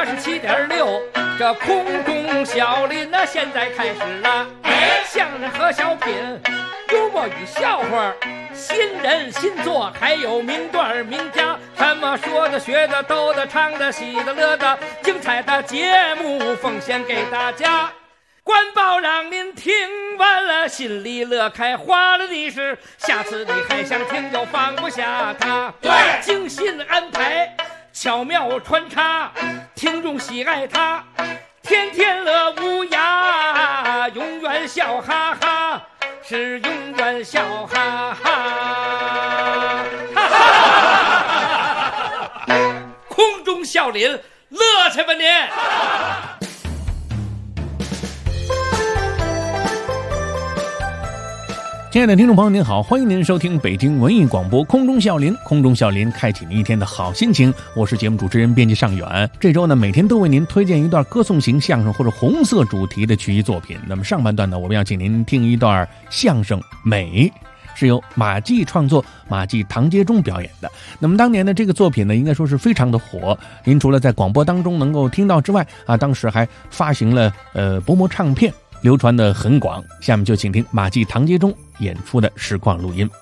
87.6，这空中小林呢，现在开始了。相声和小品，幽默与笑话，新人新作，还有名段名家，什么说的、学的、逗的、唱的、喜的、乐的，精彩的节目奉献给大家。官报让您听完了，心里乐开花了的是，下次你还想听就放不下它。对，精心安排，巧妙穿插，听众喜爱它，天天乐无涯，永远笑哈哈，是永远笑哈哈。空中笑林，乐去吧您！ 亲爱的听众朋友您好，欢迎您收听北京文艺广播空中笑林，空中笑林开启您一天的好心情，我是节目主持人编辑尚远。这周呢，每天都为您推荐一段歌颂型相声或者红色主题的曲艺作品。那么上半段呢，我们要请您听一段相声《美》，是由马季创作，马季、唐杰忠表演的。那么当年的这个作品呢，应该说是非常的火。您除了在广播当中能够听到之外啊，当时还发行了薄膜唱片，流传的很广。下面就请听马季、唐杰忠演出的实况录音。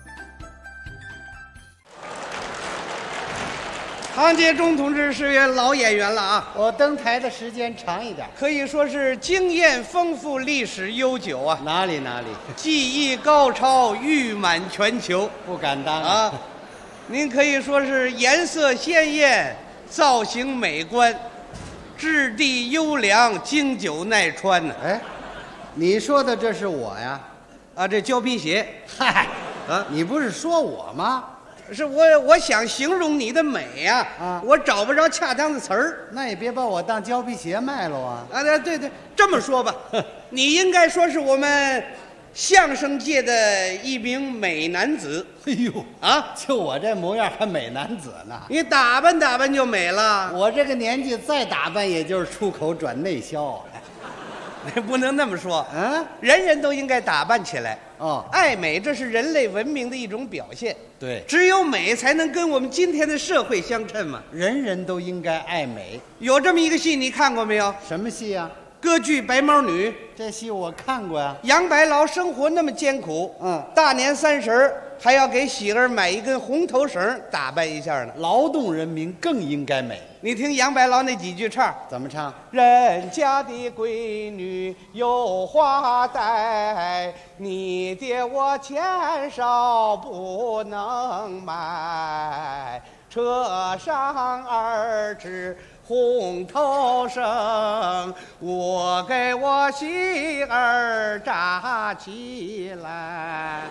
唐杰忠同志是位老演员了啊， 我登台的时间长一点， 可以说是经验丰富，历史悠久啊。 哪里技艺高超，誉满全球， 不敢当啊。您可以说是颜色鲜艳，造型美观，质地优良，经久耐穿呢。 哎，你说的这是我呀？ 啊，这胶皮鞋。 嗨，啊，你不是说我吗？ 是我想形容你的美呀，我找不着恰当的词儿。 那也别把我当胶皮鞋卖了啊！ 啊，对，这么说吧，你应该说是我们相声界的一名美男子。 哎呦啊，就我这模样还美男子呢？ 你打扮就美了。 我这个年纪再打扮，也就是出口转内销。 不能那么说，人人都应该打扮起来。 哦， 爱美，这是人类文明的一种表现。 对， 只有美才能跟我们今天的社会相称嘛。 人人都应该爱美。 有这么一个戏，你看过没有？ 什么戏啊？ 歌剧《白毛女》。 这戏我看过呀。 杨白劳生活那么艰苦，大年30还要给喜儿买一根红头绳打扮一下呢。 劳动人民更应该美。 你听杨白劳那几句唱， 怎么唱？ 人家的闺女有花戴，你爹我钱少不能买，车上2只红头绳，我给我媳儿扎起来。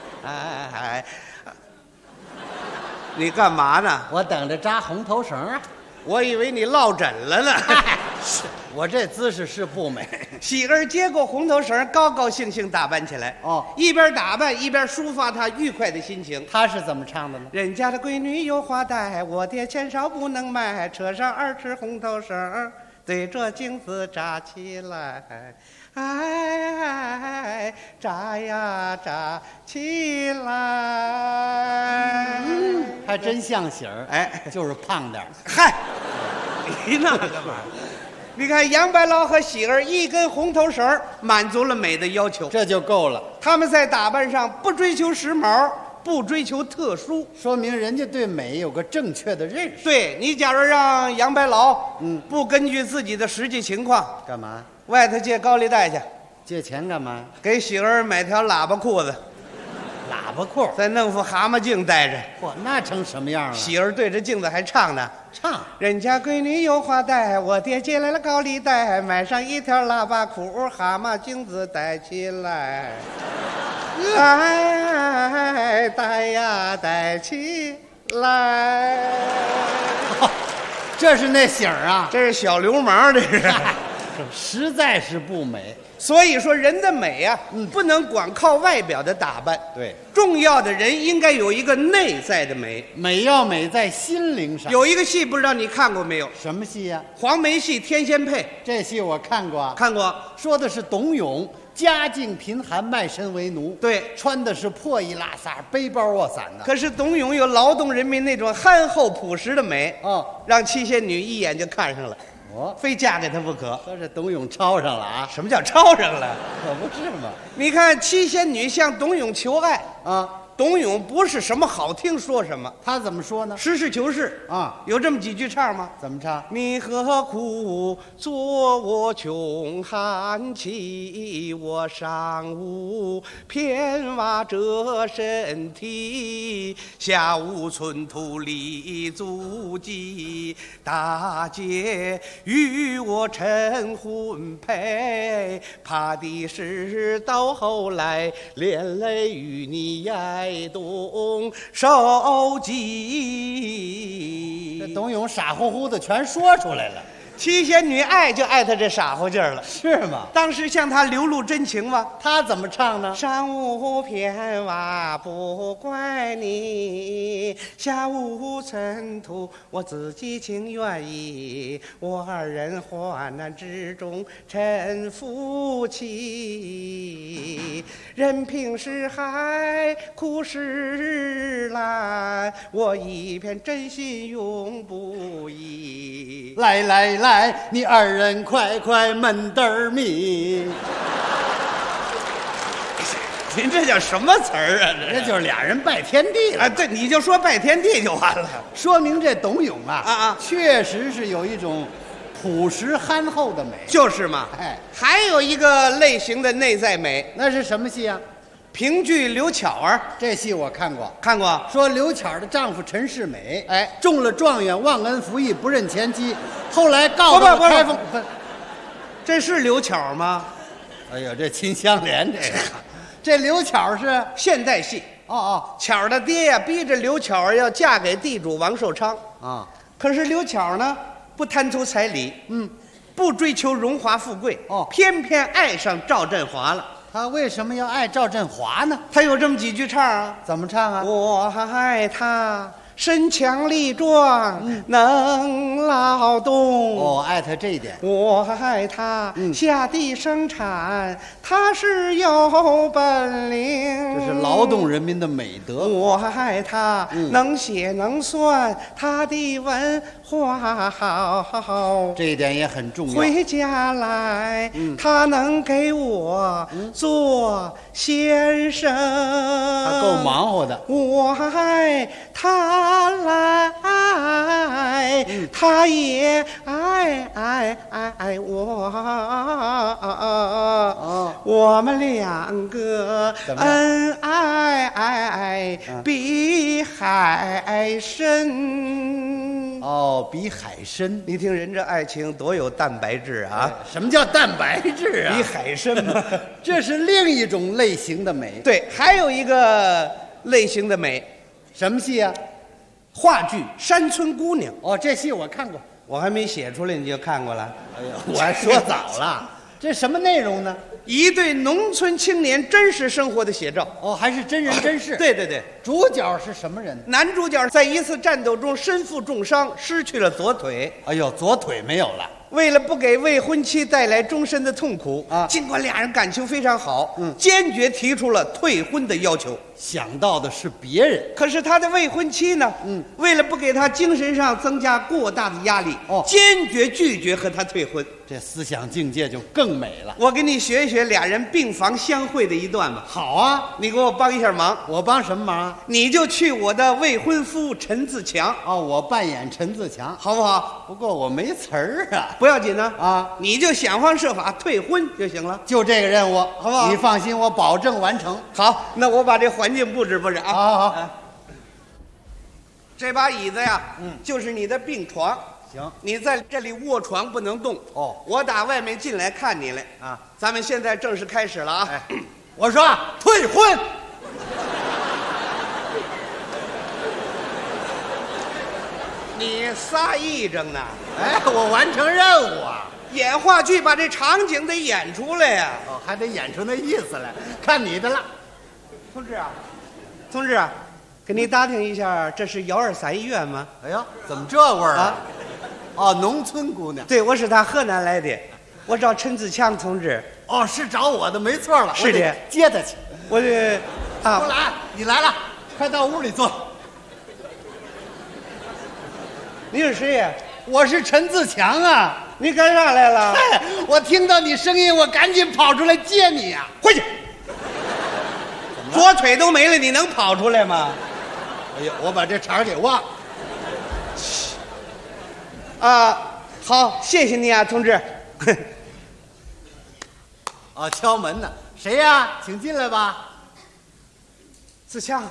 你干嘛呢？ 我等着扎红头绳啊。 我以为你落枕了呢。 我这姿势是不美。 喜儿接过红头绳，高高兴兴打扮起来。 哦， 一边打扮一边抒发她愉快的心情。 她是怎么唱的呢？ 人家的闺女有花戴，我爹钱少不能买，车上2只红头绳，对着镜子扎起来。哎，扎呀扎起来。 还真像喜儿。 哎， 就是胖点儿。 嗨，你那干嘛？你看杨白劳和喜儿一根红头绳满足了美的要求， 这就够了。 他们在打扮上不追求时髦，不追求特殊， 说明人家对美有个正确的认识。 对，你假如让杨白劳不根据自己的实际情况， 干嘛？ 外头借高利贷去。 借钱干嘛？ 给喜儿买条喇叭裤子， 喇叭裤， 再弄副蛤蟆镜戴着。 嚯，那成什么样了？ 喜儿对着镜子还唱呢， 唱人家闺女有花戴，我爹借来了高利贷，买上一条喇叭裤，蛤蟆镜子戴起来。哎，戴呀戴起来。 这是那喜儿啊？ 这是小流氓，这是。 实在是不美。 所以说人的美啊，不能光靠外表的打扮。 对， 重要的人应该有一个内在的美。 美要美在心灵上。 有一个戏不知道你看过没有？ 什么戏呀？ 黄梅戏《天仙配》。 这戏我看过。 看过。 说的是董永家境贫寒，卖身为奴。 对， 穿的是破衣拉撒，背包卧伞的。 可是董永有劳动人民那种憨厚朴实的美， 哦， 让七仙女一眼就看上了。 哦， 非嫁给他不可。 说是董永抄上了啊？ 什么叫抄上了？ 可不是嘛。 你看七仙女向董永求爱， 啊， 董永不是什么好听说什么， 他怎么说呢？ 实事求是啊， 有这么几句唱吗？ 怎么唱？ 你何苦作我穷寒气？我上无片瓦遮身体，下无寸土立足迹。大姐与我成婚配，怕的是到后来连累与你挨冻受饥。 这董永傻乎乎的全说出来了， 七仙女爱就爱他这傻乎劲儿了。 是吗？ 当时向他流露真情吗？ 他怎么唱呢？ 上无片瓦不怪你，下无尘土我自己情愿意。我二人患难之中成夫妻，任凭是海枯石烂，我一片真心永不移。 来来来，你二人快快闷得儿米。 您这叫什么词儿啊？ 这就是俩人拜天地了。 啊，对，你就说拜天地就完了。 说明这董永啊， 啊确实是有一种朴实憨厚的美。 就是嘛。 哎， 还有一个类型的内在美， 那是什么戏啊？ 评剧刘巧儿， 这戏我看过。 看过？ 说刘巧儿的丈夫陈世美， 哎中了状元，忘恩负义，不认前妻，后来告到不不开封。 这是刘巧儿吗？ 哎呦，这秦香莲这个，这刘巧儿是现代戏。 哦巧儿的爹呀，逼着刘巧儿要嫁给地主王寿昌， 啊， 可是刘巧儿呢，不贪图彩礼，不追求荣华富贵， 哦偏偏爱上赵振华了。 他为什么要爱赵振华呢？ 他有这么几句唱啊。 怎么唱啊？ 我爱他身强力壮，能劳动。 哦，爱他这一点。 我爱他下地生产，他是有本领。 这是劳动人民的美德。 我爱他能写能算，他的文化好。 这一点也很重要。 回家来，他能给我做先生。 他够忙活的。 我爱他来，他也爱我。我们两个恩爱比海深。 哦，比海深。 你听人这爱情多有蛋白质啊！ 什么叫蛋白质啊？ 比海深嘛。 这是另一种类型的美。 对，还有一个类型的美， 什么戏啊？ 话剧《山村姑娘》。 哦，这戏我看过。 我还没写出来，你就看过了。 哎呀，我还说早了。这什么内容呢？ 一对农村青年真实生活的写照。 哦，还是真人真事。 对对对， 主角是什么人？ 男主角在一次战斗中身负重伤，失去了左腿。 哎呦，左腿没有了。 为了不给未婚妻带来终身的痛苦啊， 尽管俩人感情非常好，坚决提出了退婚的要求。 想到的是别人， 可是他的未婚妻呢？为了不给他精神上增加过大的压力，坚决拒绝和他退婚。 这思想境界就更美了。 我给你学一学俩人病房相会的一段吧。 好啊， 你给我帮一下忙。 我帮什么忙啊？ 你就去我的未婚夫陈自强。 哦，我扮演陈自强， 好不好？ 不过我没词儿啊。 不要紧呢啊， 你就想方设法退婚就行了。 就这个任务， 好不好？ 你放心，我保证完成。 好，那我把这环境布置布置啊。 好。 这把椅子呀，就是你的病床。 行， 你在这里卧床不能动。 哦， 我打外面进来看你来啊。 咱们现在正式开始了啊！ 哎，我说退婚。 你撒癔症呢？ 哎，我完成任务啊！ 演话剧把这场景得演出来呀。 哦，还得演出那意思来，看你的了。 同志啊，同志啊，给你打听一下，这是123医院吗？ 哎呀，怎么这味儿啊？哦，农村姑娘。 对，我是他河南来的，我找陈自强同志。 哦，是找我的，没错了。 是的， 接他去。 我这啊， 过来，你来了，快到屋里坐。 你是谁呀？ 我是陈自强啊。 你干啥来了？ 哎，我听到你声音，我赶紧跑出来接你呀！ 回去。左腿都没了，你能跑出来吗？ 哎呀，我把这茬给忘了。 好，谢谢你啊，同志。 哦，敲门呢？谁呀？请进来吧。 自强，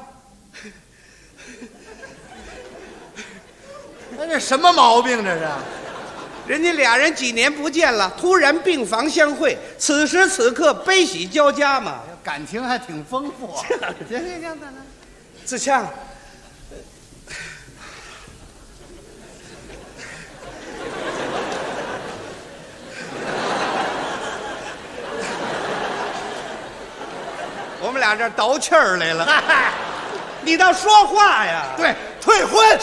那这什么毛病这是？ 人家俩人几年不见了，突然病房相会，此时此刻悲喜交加嘛， 感情还挺丰富。行，等等。 自强，我们俩这倒气儿来了。你倒说话呀！ 对，退婚。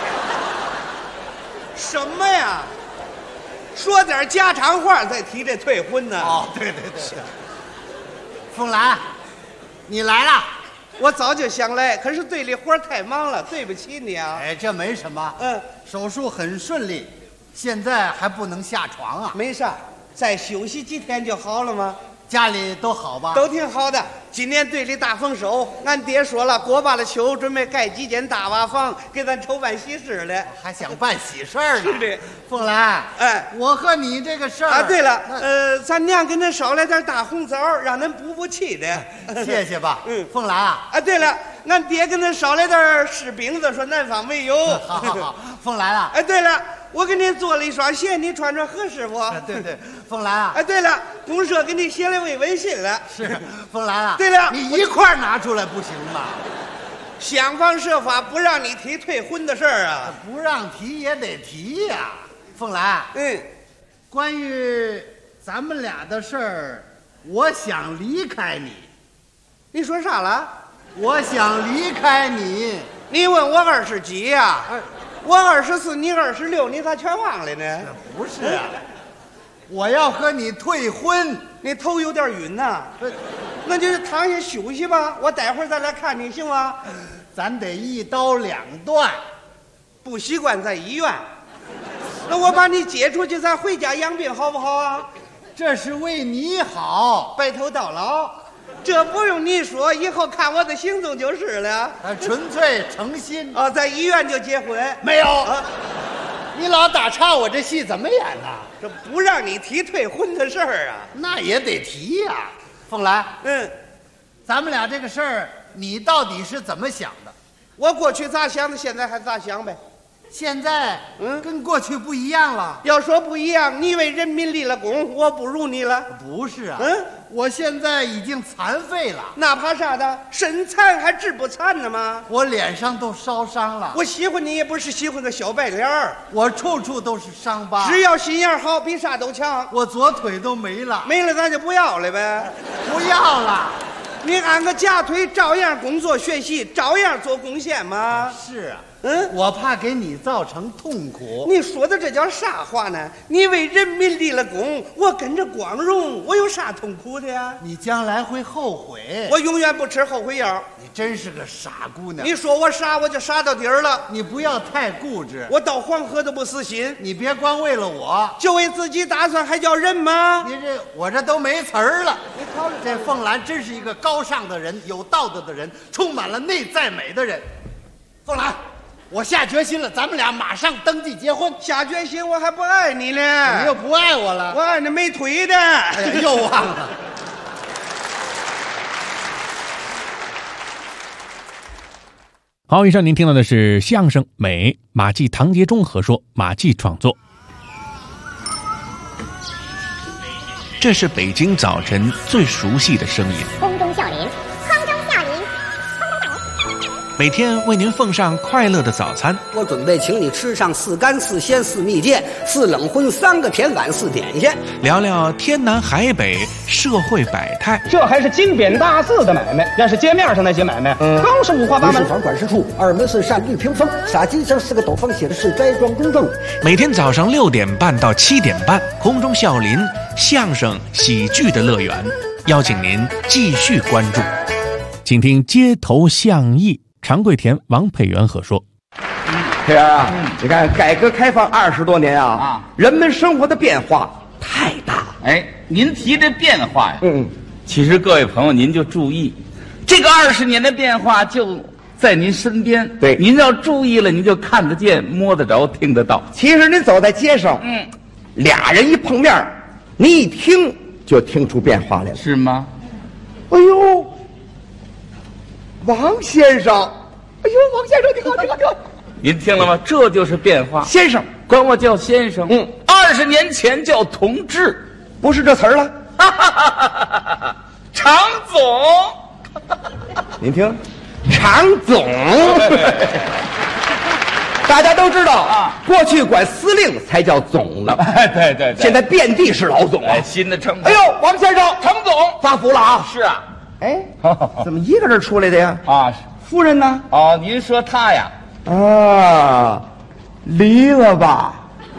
什么呀？说点家常话再提这退婚呢？ 哦，对。凤兰，你来了。 我早就想来，可是队里活太忙了，对不起你啊。 哎，这没什么。手术很顺利，现在还不能下床啊。 没啥，再休息几天就好了吗？ 家里都好吧？ 都挺好的。今年队里大丰收，俺爹说了，过罢了秋，准备盖几间大瓦房，给咱筹办喜事了。 还想办喜事儿呢？ 是的， 凤兰。 哎， 我和你这个事儿啊，对了，咱娘给恁捎来点大红枣，让恁补补气的。 谢谢吧。凤兰啊。 啊，对了，俺爹给恁捎来点柿饼子，说南方没有。 好，凤兰啊。 哎，对了。我给你做了一双鞋，你穿着合适不？ 对，凤兰啊。 哎，对了，公社给你写了微信了。 是，凤兰啊。 对了， 你一块拿出来不行吗？ 想方设法不让你提退婚的事儿啊。 不让提也得提呀，凤兰。关于咱们俩的事儿，我想离开你。 你说啥了？ 我想离开你。 你问我20几呀？我24，你26，你咋全忘了呢？ 不是啊，我要和你退婚。 你头有点晕呐，那就躺下休息吧，我待会儿再来看你，行吗？ 咱得一刀两断。 不习惯在医院，那我把你接出去，咱回家养病好不好啊？ 这是为你好， 白头到老。这不用你说，以后看我的行踪就是了。 纯粹诚心。 在医院就结婚？ 没有。你老打岔，我这戏怎么演呢？ 这不让你提退婚的事儿啊。 那也得提呀，凤兰。咱们俩这个事儿，你到底是怎么想的？ 我过去咋想的，现在还咋想呗。 现在跟过去不一样了。 要说不一样，你为人民立了功，我不如你了。 不是啊。我现在已经残废了。 那怕啥的？身残还志不残呢吗？ 我脸上都烧伤了。 我喜欢你也不是喜欢个小白脸儿， 我处处都是伤疤。 只要心眼好，比啥都强。 我左腿都没了。 没了咱就不要了呗。 不要了。 你按个假腿，照样工作学习，照样做贡献吗？ 是啊。我怕给你造成痛苦。 你说的这叫啥话呢？你为人民立了功，我跟着光荣，我有啥痛苦的呀？ 你将来会后悔。 我永远不吃后悔药。 你真是个傻姑娘。 你说我傻，我就傻到底儿了。 你不要太固执。 我到黄河都不死心。 你别光为了我， 就为自己打算，还叫人吗？ 我这都没词儿了。你瞧，这凤兰真是一个高尚的人，有道德的人，充满了内在美的人。凤兰。我下决心了，咱们俩马上登记结婚。 下决心，我还不爱你呢。 你又不爱我了？ 我爱那没腿的。 哎呀，又忘了。 好，以上您听到的是相声《美》，马季、唐杰忠合说，马季创作。这是北京早晨最熟悉的声音， 空中笑林。 每天为您奉上快乐的早餐。 我准备请你吃上4干4鲜4蜜饯4冷荤3个甜碗4点心， 聊聊天南海北社会百态。 这还是金匾大字的买卖，要是街面上那些买卖，更是五花八门。 房管事处2门是扇绿屏风，洒金上4个斗方，写的是斋庄公证。 每天早上6点半到7点半，空中笑林相声喜剧的乐园，邀请您继续关注。请听街头巷议。常贵田、王佩元合说。 这样啊，你看改革开放20多年啊，人们生活的变化太大了。 哎，您提这变化呀，其实各位朋友您就注意，这个20年的变化就在您身边。 对， 您要注意了，您就看得见、摸得着、听得到。 其实您走在街上，俩人一碰面，你一听就听出变化来了， 是吗？ 哎呦，王先生，哎呦，王先生，你好，你好，你好。 您听了吗？这就是变化。 先生， 管我叫先生。20年前叫同志， 不是这词儿了。 常总， 您听，常总。大家都知道啊，过去管司令才叫总呢。 对对对， 现在遍地是老总啊。 新的称呼。 哎呦，王先生， 常总发福了啊！ 是啊。 哎，怎么一个人出来的呀？ 啊， 夫人呢？ 哦，您说他呀？ 啊，离了吧？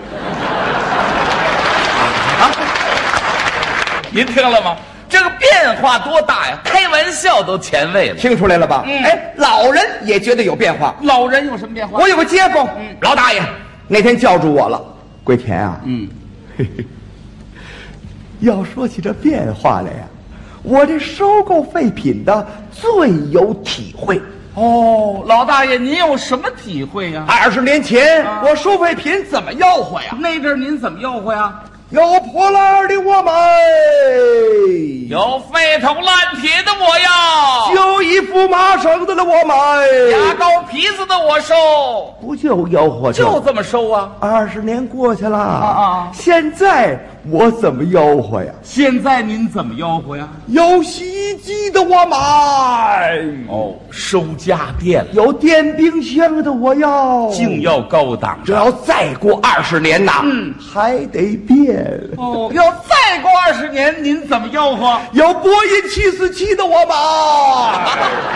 您听了吗？这个变化多大呀！开玩笑都前卫了， 听出来了吧？哎，老人也觉得有变化。 老人有什么变化？ 我有个街坊，老大爷，那天叫住我了，桂田啊，嘿嘿，要说起这变化来呀，我这收购废品的最有体会。 哦，老大爷，您有什么体会呀 ？20年前我收废品怎么吆喝呀？ 那阵您怎么吆喝呀？ 有破烂的我买， 有废铜烂铁的我要， 有衣服麻绳子的我买， 牙膏皮子的我收， 不就吆喝就这么收啊 ？20年过去了现在我怎么吆喝呀？ 现在您怎么吆喝呀？ 有洗衣机的我买， 哦，收家电， 有电冰箱的我要， 净要高档。 这要再过20年呐，还得变。 哦，要再过20年，您怎么吆喝？ 有波音747的我买。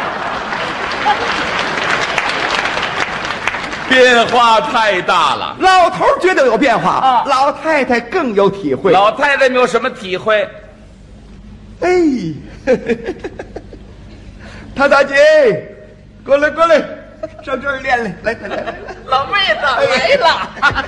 变化太大了， 老头觉得有变化老太太更有体会。 老太太没有什么体会？ 哎，唐大姐，过来过来，上这儿练来，来， 老妹子来了。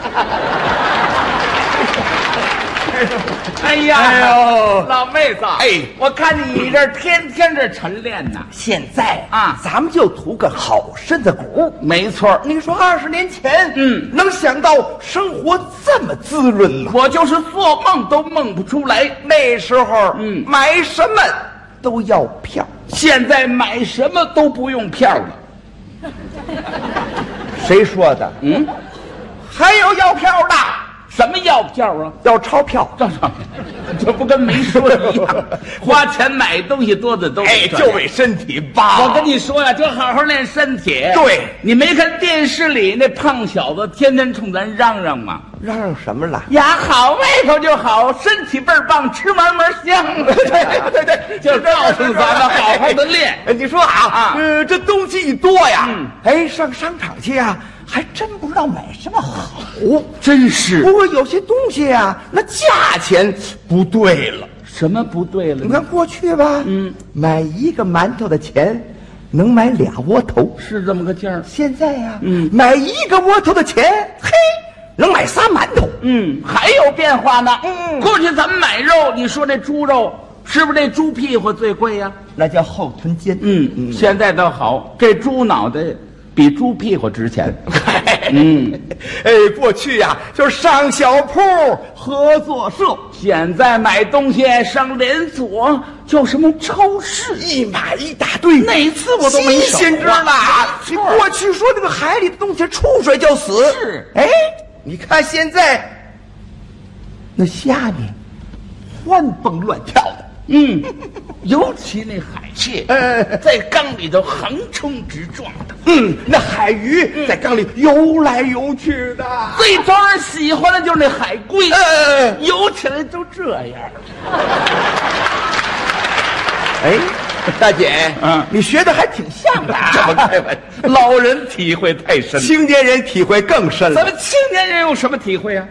哎呀，老妹子，我看你这天天这晨练呐。 现在咱们就图个好身子骨。 没错， 你说20年前，能想到生活这么滋润吗？ 我就是做梦都梦不出来。 那时候，买什么都要票， 现在买什么都不用票了。 谁说的？还有要票的。 什么要票啊？ 要钞票， 这不跟没说一样？花钱买东西多的都就为身体吧。 我跟你说呀，就好好练身体。 对， 你没看电视里那胖小子天天冲咱嚷嚷吗？ 嚷嚷什么了？ 呀，好胃口就好，身体倍儿棒，吃嘛嘛香。对，就告诉咱们好好的练。 你说这东西一多呀，上商场去呀。还真不知道买什么好， 真是。 不过有些东西啊，那价钱不对了。 什么不对了？ 你看过去吧，买一个馒头的钱，能买2窝头， 是这么个价儿。 现在呀，买一个窝头的钱，能买3馒头。 还有变化呢。过去咱们买肉，你说这猪肉是不是这猪屁股最贵呀？ 那叫后臀尖。 现在倒好，这猪脑袋比猪屁股值钱。 过去呀，就是上小铺合作社， 现在买东西上连锁，叫什么超市， 一买一大堆， 哪次我都没少。 新鲜着呢。你过去说那个海里的东西触水就死， 是。 你看现在那虾米欢蹦乱跳的。 尤其那海蟹，在缸里头横冲直撞的。 那海鱼在缸里游来游去的。 最招人喜欢的就是那海龟，游起来都这样。 大姐，你学的还挺像的。 怎么开玩笑？老人体会太深， 青年人体会更深了。 咱们青年人有什么体会啊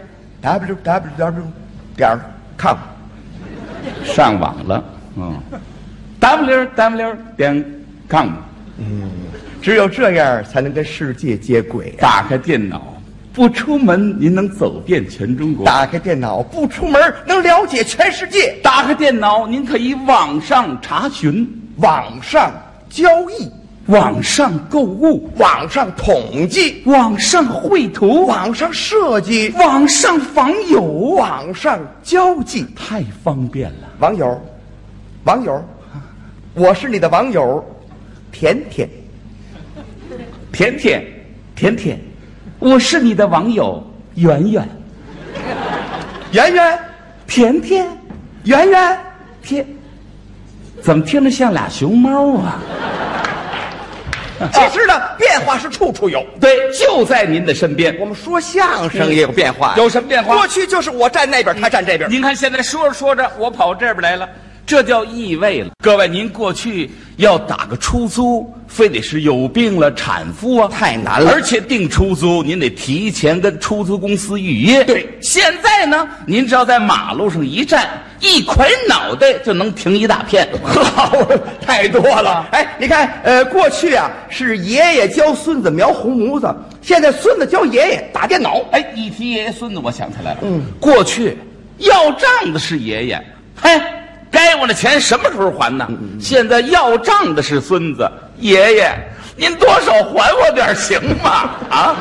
？www.com 上网了，www.com 只有这样才能跟世界接轨啊。 打开电脑，不出门您能走遍全中国； 打开电脑，不出门能了解全世界； 打开电脑，您可以网上查询、 网上交易、 网上购物、 网上统计、 网上绘图、 网上设计、 网上访友、 网上交际， 太方便了。 网友，网友，我是你的网友，甜甜， 甜甜，甜甜，我是你的网友圆圆， 圆圆， 甜甜， 圆圆， 甜，怎么听着像俩熊猫啊？ 其实呢，变化是处处有， 对，就在您的身边。 我们说相声也有变化， 有什么变化？ 过去就是我站那边，他站这边。 您看现在说着说着，我跑这边来了，这叫异位了。各位，您过去要打个出租，非得是有病了、产妇啊， 太难了。 而且订出租，您得提前跟出租公司预约。 对， 现在呢，您只要在马路上一站，一捆脑袋就能停一大片。 好，太多了。哎，你看，过去啊是爷爷教孙子描红模子，现在孙子教爷爷打电脑。 哎，一提爷爷孙子，我想起来了。过去要账的是爷爷，嘿，该我的钱什么时候还呢？现在要账的是孙子，爷爷，您多少还我点行吗？啊？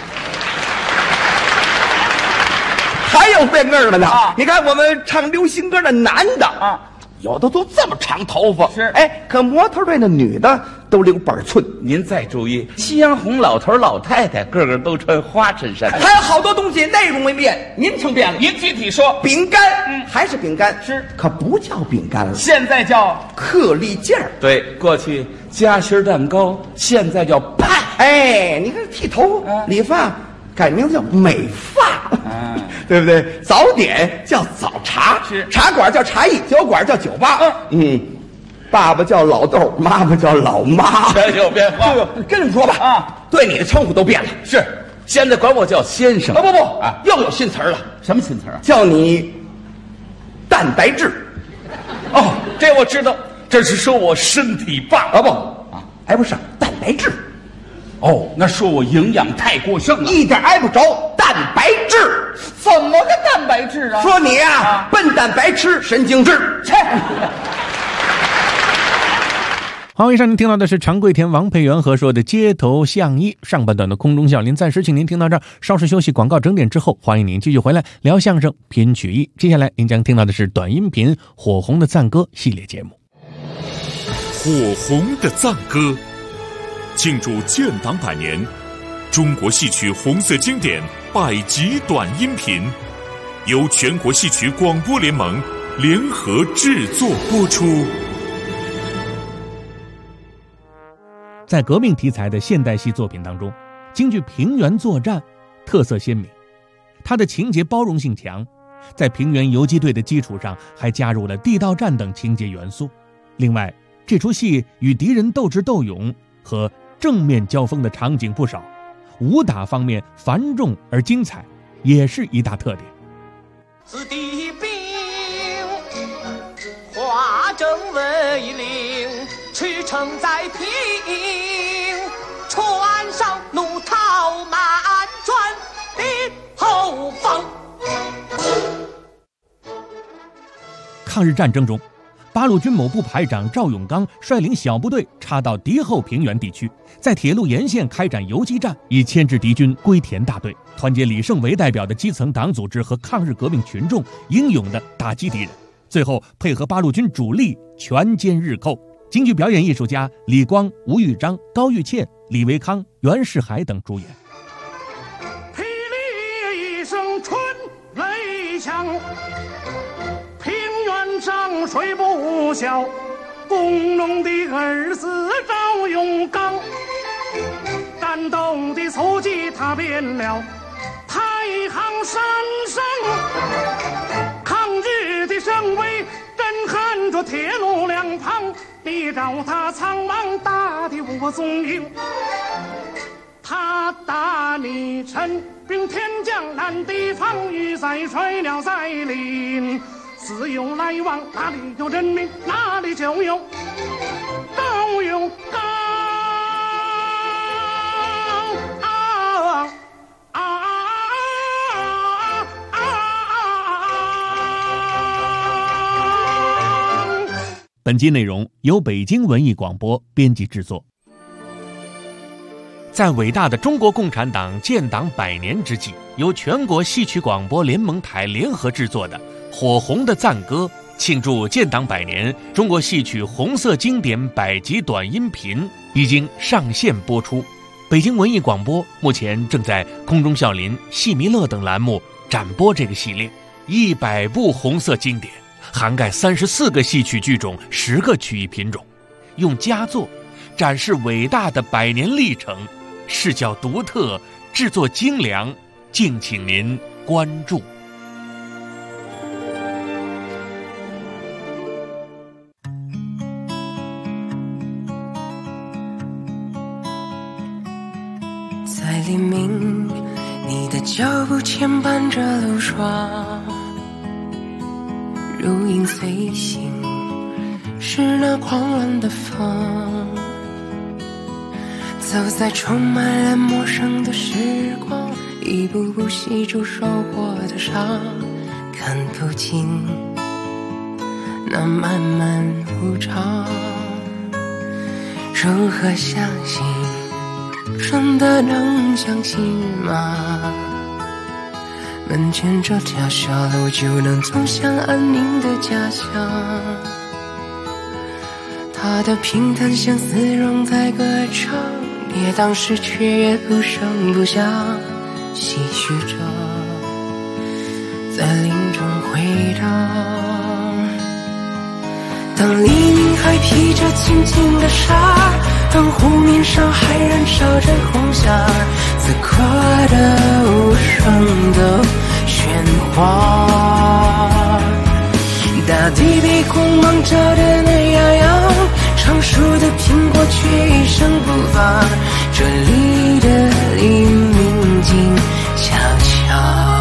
还有变个的呢啊！ 你看我们唱流行歌的男的啊， 有的都这么长头发， 是哎，可模特队的女的都留板寸。 您再注意，夕阳红老头老太太个个都穿花衬衫， 还有好多东西内容没变，名称变了。 您具体说， 饼干，还是饼干， 是， 可不叫饼干了， 现在叫克力件儿。 对，过去夹心蛋糕，现在叫派。 哎，你看剃头、理发，改名字叫美发，对不对？早点叫早茶， 是茶馆叫茶艺，酒馆叫酒吧。爸爸叫老豆，妈妈叫老妈， 全有变化。 跟你们说吧， 啊， 对你的称呼都变了。 是，现在管我叫先生。 不啊， 又有新词儿了。 什么新词儿啊？ 叫你蛋白质。 哦，这我知道，这是说我身体棒啊不啊，挨不上蛋白质。 哦，那说我营养太过剩了， 一点挨不着蛋白质。 怎么个蛋白质啊？ 说你呀，笨蛋白痴，神经质。切！ 好，以上您听到的是常贵田王佩元和说的街头巷议。上半段的空中笑林暂时请您听到这儿，稍事休息，广告整点之后，欢迎您继续回来聊相声品曲艺。接下来您将听到的是短音频火红的赞歌系列节目。 火红的赞歌，庆祝建党100年，中国戏曲红色经典100集短音频，由全国戏曲广播联盟联合制作播出。 在革命题材的现代戏作品当中，京剧平原作战特色鲜明，它的情节包容性强，在平原游击队的基础上还加入了地道战等情节元素。另外，这出戏与敌人斗智斗勇和正面交锋的场景不少，武打方面繁重而精彩，也是一大特点。 子弟兵，化整为零，驰骋在平，船上怒涛满船的后方。 抗日战争中，八路军某部排长赵永刚率领小部队插到敌后平原地区，在铁路沿线开展游击战，以牵制敌军归田大队，团结李盛为代表的基层党组织和抗日革命群众，英勇地打击敌人，最后配合八路军主力全歼日寇。京剧表演艺术家李光、吴玉章、高玉倩、李维康、袁世海等主演。 霹雳一声春雷响，平原上水不小，工农的儿子赵永刚，感动的足迹踏遍了太行山上，抗日的声威震撼着铁路两旁，你找他苍茫大地无踪影，他打你陈兵天将难敌防御，再帅鸟在林，自有来往，哪里有人民哪里就有赵永刚。 本期内容由北京文艺广播编辑制作。在伟大的中国共产党建党100年之际，由全国戏曲广播联盟台联合制作的《火红的赞歌》庆祝建党100年中国戏曲红色经典100集短音频已经上线播出。北京文艺广播目前正在空中笑林、戏迷乐等栏目展播这个系列，100部红色经典，涵盖34个戏曲剧种、10个曲艺品种，用佳作展示伟大的100年历程，视角独特，制作精良，敬请您关注。 在黎明，你的脚步牵绊着路霜，如影随形，是那狂乱的风，走在充满了陌生的时光，一步步细数受过的伤，看不尽那漫漫无常。如何相信，真的能相信吗？门前这条小路就能走向安宁的家乡，它的平淡相思仍在歌唱，跌宕时却也不声不响，唏嘘着在林中回荡。当黎明还披着轻轻的纱，当湖面上还燃烧着红霞，此刻的无声的喧哗，大地被光芒照得暖洋洋，成熟的苹果却一声不发，这里的黎明静悄悄。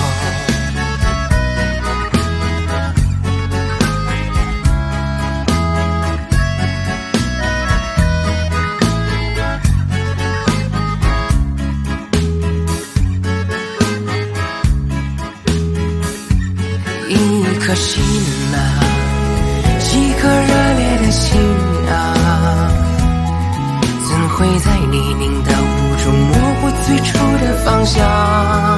一颗心啊，几颗热烈的心啊，怎会在泥泞的雾中模糊最初的方向？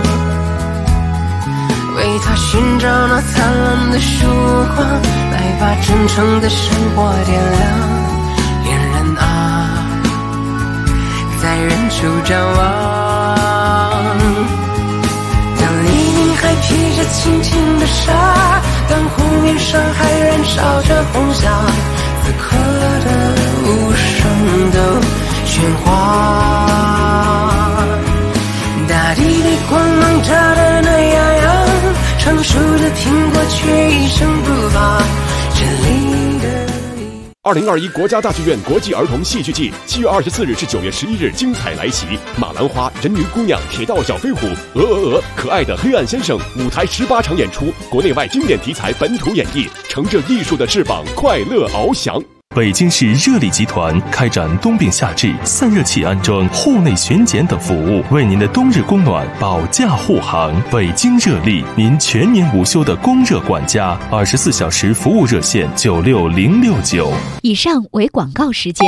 为他寻找那灿烂的曙光，来把真诚的生活点亮。恋人啊，在远处张望，当黎明还披着轻轻的纱，当湖面上还燃烧着红霞，此刻的无声的喧哗，大地被光芒照得暖洋洋，成熟的苹果却一声不发，这里的 2021国家大剧院国际儿童戏剧季7月24日至9月11日精彩来袭，马兰花、人鱼姑娘、铁道小飞虎、可爱的黑暗先生，舞台18场演出，国内外经典题材本土演绎，乘着艺术的翅膀，快乐翱翔。 北京市热力集团开展冬病夏治、散热器安装、户内巡检等服务，为您的冬日供暖保驾护航。北京热力，您全年无休的供热管家，24小时服务热线96069。 以上为广告时间。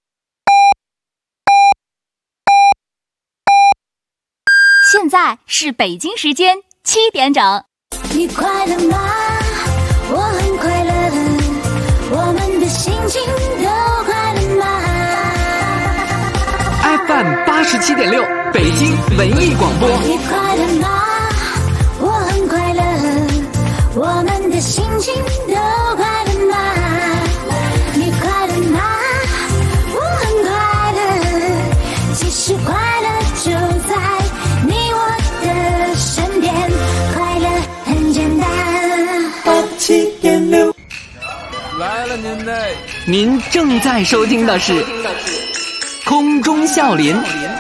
现在是北京时间7点整。 你快乐吗？我很快乐。我们的心情都快乐吗 ？FM 87.6，北京文艺广播。 你快乐吗？我很快乐。我们的心情都快乐吗？你快乐吗？我很快乐。其实快乐就在你我的身边，快乐很简单。 87.6。 来了您嘞！ 您正在收听的是空中笑林。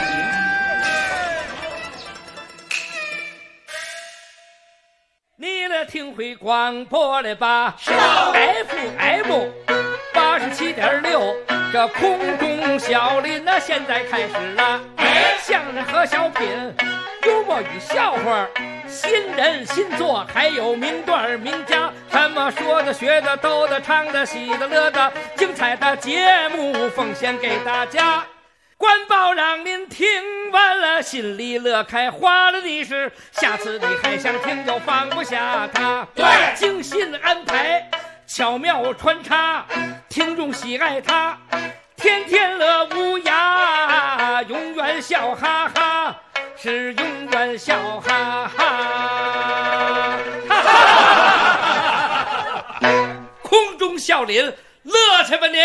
你来听会广播了吧？FM 87.6，这空中笑林那现在开始了。相声和小品，幽默与笑话，新人新作，还有名段名家。 什么说的、学的、逗的、唱的、喜的、乐的，精彩的节目奉献给大家。官报让您听完了心里乐开花了的是，下次你还想听就放不下它。对，精心安排，巧妙穿插，听众喜爱它，天天乐无涯，永远笑哈哈，是永远笑哈哈。空中笑林，乐去吧您！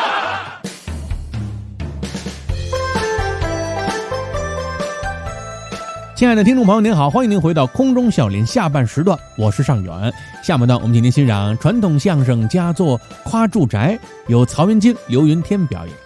亲爱的听众朋友您好，欢迎您回到空中笑林下半时段，我是尚远。下半段我们请您欣赏传统相声佳作《夸住宅》，由曹云金、刘云天表演。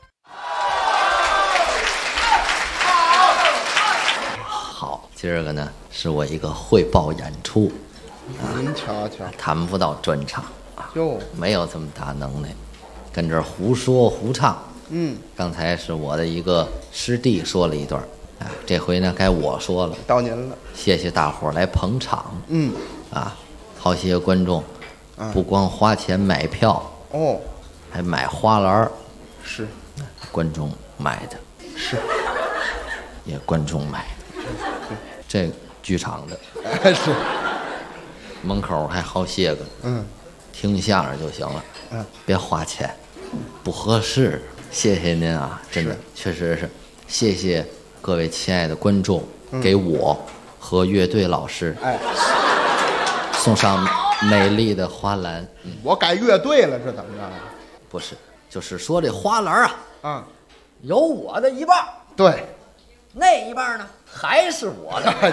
好，今儿个呢是我一个汇报演出， 您瞧瞧， 谈不到专场啊， 哟， 没有这么大能耐，跟这儿胡说胡唱。刚才是我的一个师弟说了一段。这回呢该我说了， 到您了， 谢谢大伙儿来捧场。好些观众，不光花钱买票哦， 还买花篮， 是观众买的， 是也观众买的，这剧场的是门口还好些个，听相声就行了，别花钱，不合适。谢谢您啊，真的确实是，谢谢各位亲爱的观众，给我和乐队老师送上美丽的花篮。 我改乐队了，这怎么着？ 不是，就是说这花篮啊，有我的一半， 对， 那一半呢还是我的，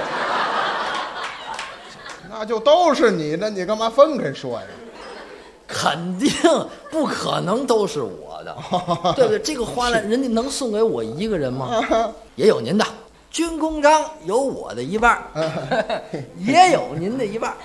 那就都是你的，你干嘛分开说呀？ 肯定不可能都是我的，对不对？这个花篮人家能送给我一个人吗？也有您的，军功章有我的一半，也有您的一半，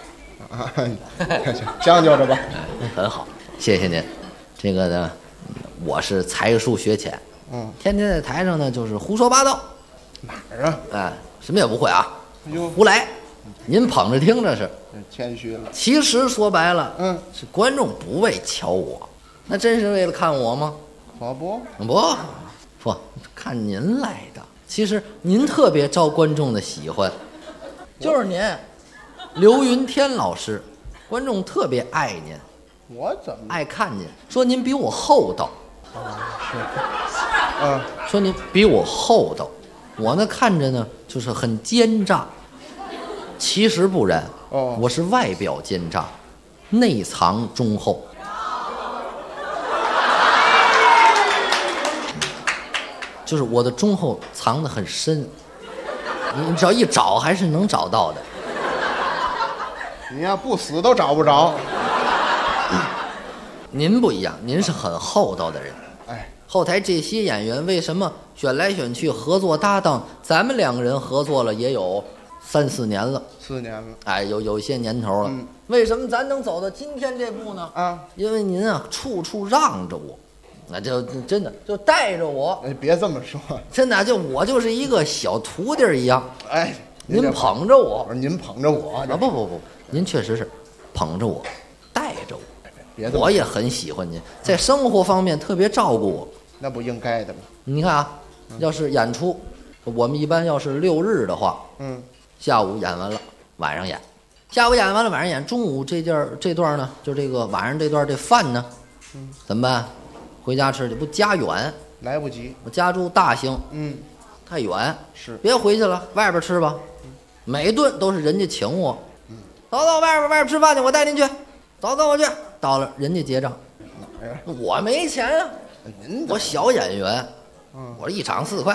将就着吧。 很好，谢谢您。这个呢，我是才疏学浅，天天在台上呢就是胡说八道。 哪儿啊？ 什么也不会啊，胡来。您捧着听着是， 谦虚了。 其实说白了，是观众不为瞧我，那真是为了看我吗？不，看您来的。其实您特别招观众的喜欢，就是您，刘云天老师，观众特别爱您。 我怎么爱看您？说您比我厚道。说您比我厚道，我呢看着呢就是很奸诈。其实不然，我是外表奸诈，内藏忠厚。就是我的忠厚藏得很深，你只要一找还是能找到的。 你要不死都找不着。 您不一样，您是很厚道的人。后台这些演员为什么选来选去合作搭档？咱们两个人合作了也有3、4年了 ，4年了， 有一些年头了。为什么咱能走到今天这步呢？因为您啊，处处让着我，那就真的就带着我。 别这么说， 真的我就是一个小徒弟一样。您捧着我， 您捧着我不，您确实是捧着我，带着我。 别我也很喜欢您，在生活方面特别照顾我。 那不应该的吗？ 你看啊，要是演出，我们一般要是6日的话，下午演完了，晚上演，下午演完了，晚上演，中午这段呢，就这个晚上这段这饭呢，怎么办？回家吃去，不家远， 来不及。 我家住大兴，太远， 是别回去了，外边吃吧。每顿都是人家请我，走外边吃饭去，我带您去，走跟我去。到了人家结账，我没钱啊，我小演员，我一场4块，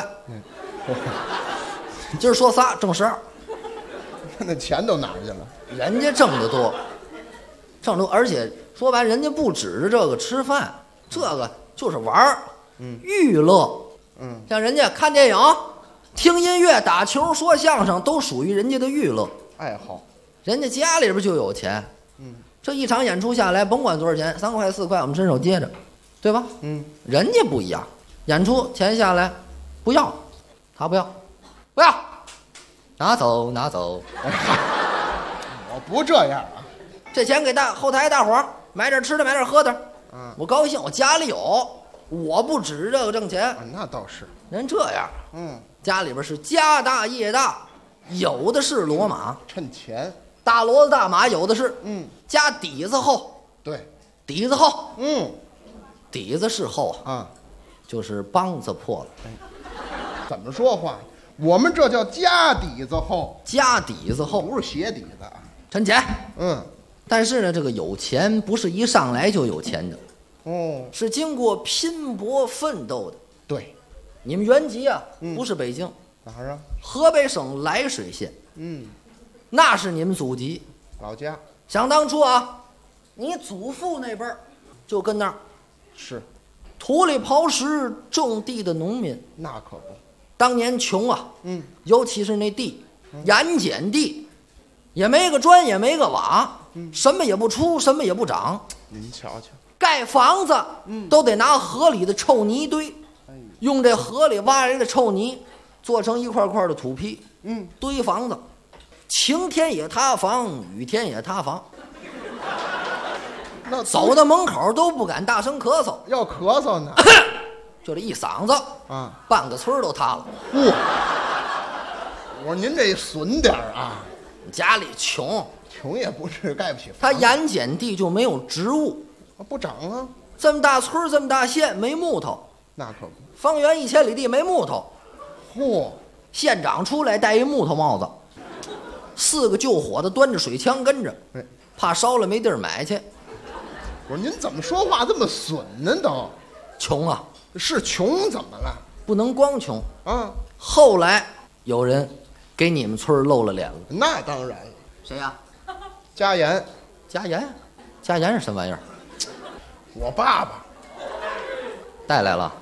今儿说仨挣12， 那钱都哪儿去了？ 人家挣得多，而且说白，人家不指着这个吃饭，这个就是玩儿，娱乐，像人家看电影、听音乐、打球、说相声，都属于人家的娱乐爱好。 人家家里边就有钱，这一场演出下来，甭管多少钱，3块4块，我们伸手接着，对吧？人家不一样，演出钱下来，不要，他不要，拿走。 我不这样啊， 这钱给后台大伙儿买点吃的，买点喝的。我高兴，我家里有，我不指这个挣钱。 那倒是。 人这样，家里边是家大业大，有的是骡马， 趁钱。 大骡子大马有的是，家底子厚。 对， 底子厚，底子是厚啊，就是帮子破了。 怎么说话？我们这叫家底子厚， 家底子厚不是鞋底子。 趁钱，但是呢，这个有钱不是一上来就有钱的，是经过拼搏奋斗的。 对， 你们原籍啊，不是北京， 哪儿啊？ 河北省涞水县，那是你们祖籍， 老家。 想当初啊，你祖父那辈儿就跟那儿， 是土里刨食种地的农民， 那可不。 当年穷啊，尤其是那地，盐碱地，也没个砖，也没个瓦，什么也不出，什么也不长。 您瞧瞧， 盖房子都得拿河里的臭泥堆，用这河里挖来的臭泥做成一块块的土坯，堆房子，晴天也塌房，雨天也塌房。 那走到门口都不敢大声咳嗽， 要咳嗽呢， 就这一嗓子啊，半个村都塌了。 我说您这损点啊， 家里穷也不是盖不起房。 他盐碱地就没有植物， 不长啊。 这么大村这么大县没木头， 那可不。 方圆1000里地没木头。县长出来戴一木头帽子，4个救火的端着水枪跟着，怕烧了没地儿买去。 我说您怎么说话这么损呢？都穷啊， 是穷，怎么了？ 不能光穷啊。后来有人给你们村露了脸了。 那当然。 谁呀？ 加盐。 加盐？加盐是什么玩意儿？ 我爸爸带来了。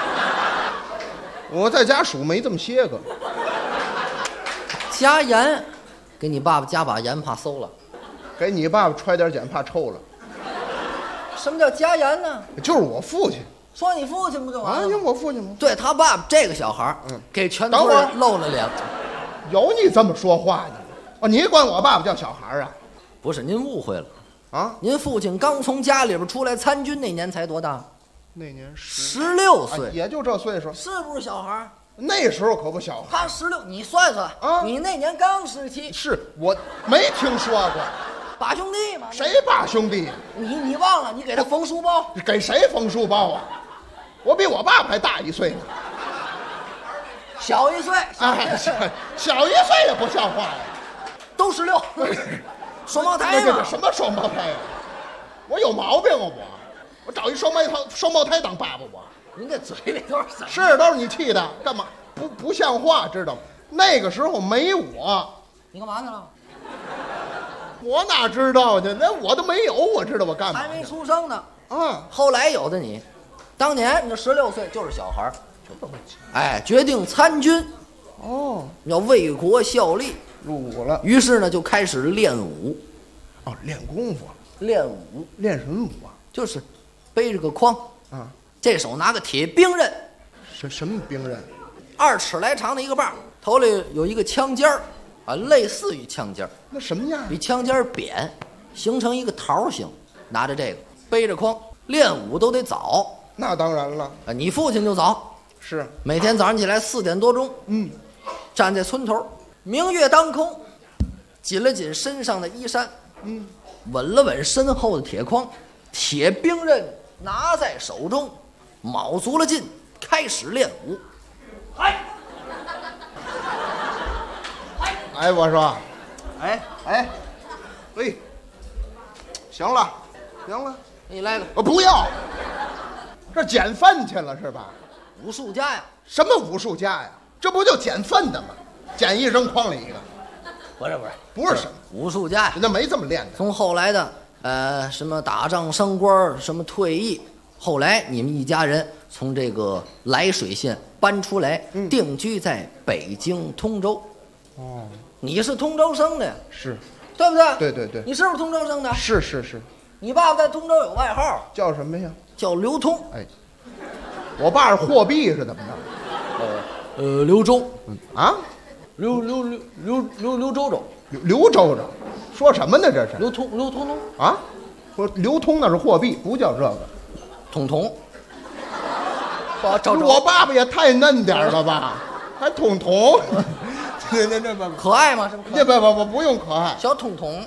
我在家数没这么些个。 加盐，给你爸爸加把盐，怕馊了。 给你爸爸揣点碱，怕臭了。 什么叫加盐呢？ 就是我父亲。 说你父亲不就完了？ 因为我父亲吗？ 对他爸爸这个小孩给全村露了脸。 有你这么说话的？哦，你管我爸爸叫小孩啊？ 不是，您误会了啊！您父亲刚从家里边出来参军那年才多大？ 那年 16岁， 也就这岁数， 是不是小孩？ 那时候可不小孩。 他16，你算算啊，你那年刚17。 是我没听说过。 把兄弟嘛？ 谁把兄弟？ 你忘了？你给他缝书包？ 给谁缝书包啊？我比我爸爸还大1岁呢。 小1岁。 哎，小1岁也不像话呀。 都16。双胞胎嘛？ 什么双胞胎呀？我有毛病啊！我找一双胞胎当爸爸我。 您这嘴里都是什么？ 是都是你气的，干嘛不像话，知道吗？那个时候没我。 你干嘛去了？ 我哪知道去？那我都没有，我知道我干嘛？ 还没出生呢。后来有的你，当年你这16岁就是小孩，哎，决定参军。要为国效力， 入伍了。 于是呢，就开始练武。 练功夫。 练武， 练什么武啊？ 就是背着个筐啊，这手拿个铁兵刃。 什么兵刃 ？2尺来长的一个把，头里有一个枪尖儿。类似于枪尖儿， 那什么样？ 比枪尖儿扁，形成一个桃形。拿着这个，背着筐，练武都得早。 那当然了。 你父亲就早， 是每天早上起来4点多钟，站在村头，明月当空，紧了紧身上的衣衫，稳了稳身后的铁筐，铁兵刃拿在手中，卯足了劲，开始练武。 哎，我说，行了， 你来个， 我不要，这捡粪去了是吧？ 武术家呀？ 什么武术家呀？这不就捡粪的吗？捡一扔筐里一个。不是什么武术家呀？ 人家没这么练的。 从后来的什么打仗升官，什么退役，后来你们一家人从这个涞水县搬出来，定居在北京通州。你是通州生的呀？ 是， 对不对？ 对。 你是不是通州生的？ 是。 你爸爸在通州有外号， 叫什么呀？ 叫刘通。 我爸是货币是怎么着？ 刘忠。 刘周周， 刘周周，说什么呢？这是刘通啊？说流通那是货币，不叫这个。 统。 我爸爸也太嫩点了吧？还统。这不可爱吗？ 这不用可爱。 小统。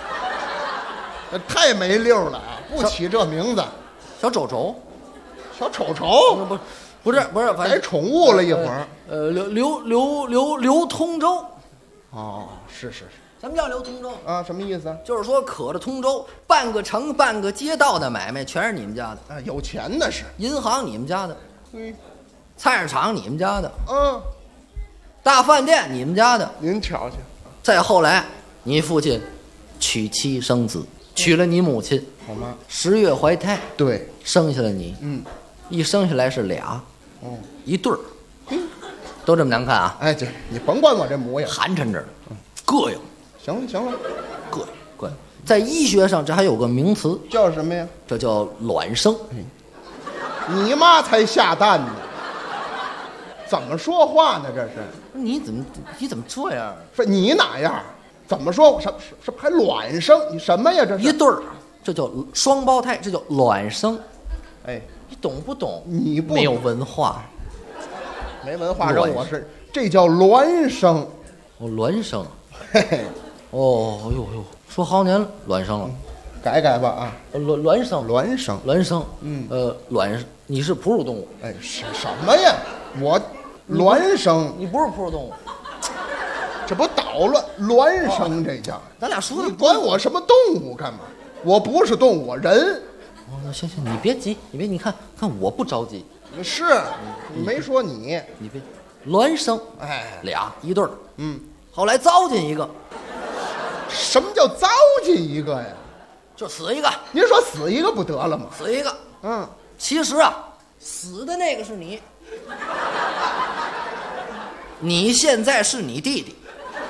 太没溜了啊！不起这名字。 小丑。 小丑。 不是，反正改宠物了一会儿。 刘通州。 哦，是。 什么叫刘通州啊？什么意思？ 就是说可着通州，半个城半个街道的买卖全是你们家的。 啊，有钱的是。 银行你们家的。菜市场你们家的。大饭店你们家的。 您瞧瞧。 再后来，你父亲娶妻生子，娶了你母亲。 我妈 10月怀胎。 对， 生下了你。一生下来是俩。一对儿。都这么难看啊？ 哎，这你甭管我这模样， 寒碜着，膈应。 行了， 膈应。在医学上，这还有个名词， 叫什么呀？ 这叫卵生。 你妈才下蛋呢！怎么说话呢？这是你怎么这样？ 说你哪样？怎么说？什还卵生？你什么呀？这是一对儿，这叫双胞胎，这叫卵生。 哎， 你懂不懂？ 你不没有文化， 没文化让我是这叫孪生。 孪生。 嘿嘿。 哦，呦，说好年了，孪生了， 改吧啊！ 孪生。你是哺乳动物？ 哎，是什么呀？我孪生， 你不是哺乳动物， 这不捣乱孪生这叫。 咱俩说的， 你管我什么动物干嘛？我不是动物，我人。 哦，行，你别急，你看我不着急。 是，你没说你别孪生， 哎， 俩一对儿，后来糟践一个。 什么叫糟践一个呀？ 就死一个。 您说死一个不得了吗？ 死一个。其实啊，死的那个是你，你现在是你弟弟。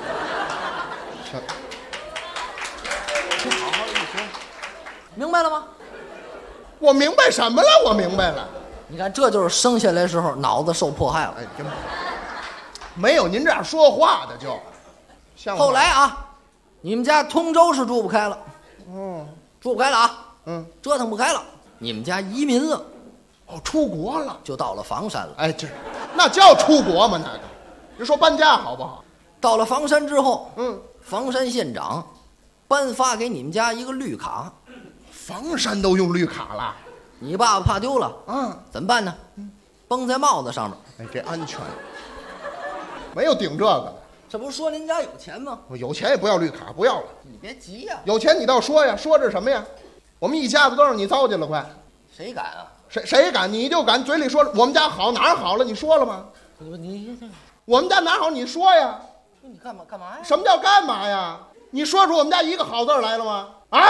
好好一说，明白了吗？ 我明白什么了？我明白了。 你看，这就是生下来时候脑子受迫害了。 哎，真没有您这样说话的就。 后来啊。你们家通州是住不开了，住不开了啊，折腾不开了，你们家移民了， 出国了， 就到了房山了。 哎，那叫出国吗？那个，你说搬家好不好？ 到了房山之后，房山县长颁发给你们家一个绿卡， 房山都用绿卡了， 你爸爸怕丢了，怎么办呢？绷在帽子上面， 哎，这安全，没有顶这个。 这不是说您家有钱吗？ 我有钱也不要绿卡，不要了。 你别急呀， 有钱你倒说呀，说这什么呀？我们一家子都让你糟践了，快！ 谁敢啊？ 谁敢？你就敢嘴里说我们家好，哪儿好了？你说了吗？我们家哪儿好？你说呀？ 你干嘛呀？ 什么叫干嘛呀？你说出我们家一个好字来了吗？啊？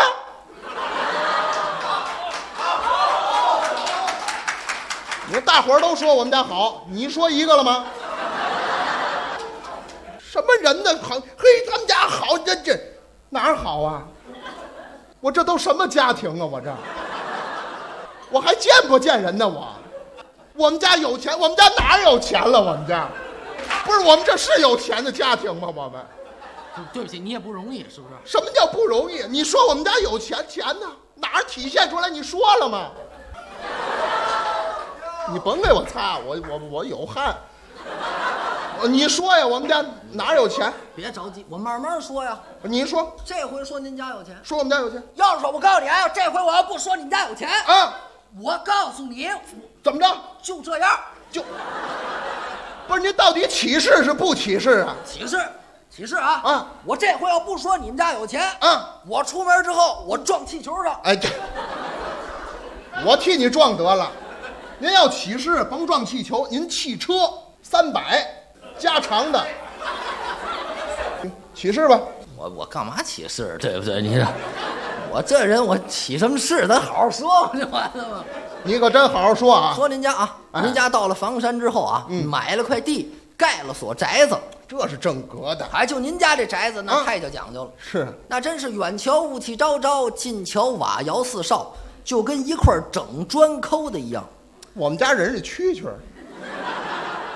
你看大伙儿都说我们家好，你说一个了吗？什么人呢？好，嘿，他们家好，这哪儿好啊？我这都什么家庭啊？我还见不见人呢？我们家有钱，我们家哪有钱了？我们家不是我们这是有钱的家庭吗？我们对不起，你也不容易，是不是？ 什么叫不容易？你说我们家有钱呢？哪儿体现出来？你说了吗？你甭给我擦，我有汗。你说呀，我们家哪有钱？ 别着急，我慢慢说呀。 你说， 这回说您家有钱， 说我们家有钱。 要是说我告诉你啊，这回我要不说你们家有钱啊， 我告诉你， 怎么着？ 就这样， 不是您到底起誓是不起誓啊？ 起誓啊！我这回要不说你们家有钱，我出门之后我撞气球上。 哎，我替你撞得了。您要起誓，甭撞气球，您汽车300。加长的，起誓吧。 我干嘛起誓？对不对？你这，我这人我起什么誓？咱好好说不就完了吗？ 你可真好好说啊！ 说您家啊，您家到了房山之后啊，买了块地，盖了所宅子， 这是正格的。 就您家这宅子那太就讲究了， 是那真是远瞧雾气昭昭，近瞧瓦窑四少，就跟一块整砖抠的一样。 我们家人是蛐蛐儿。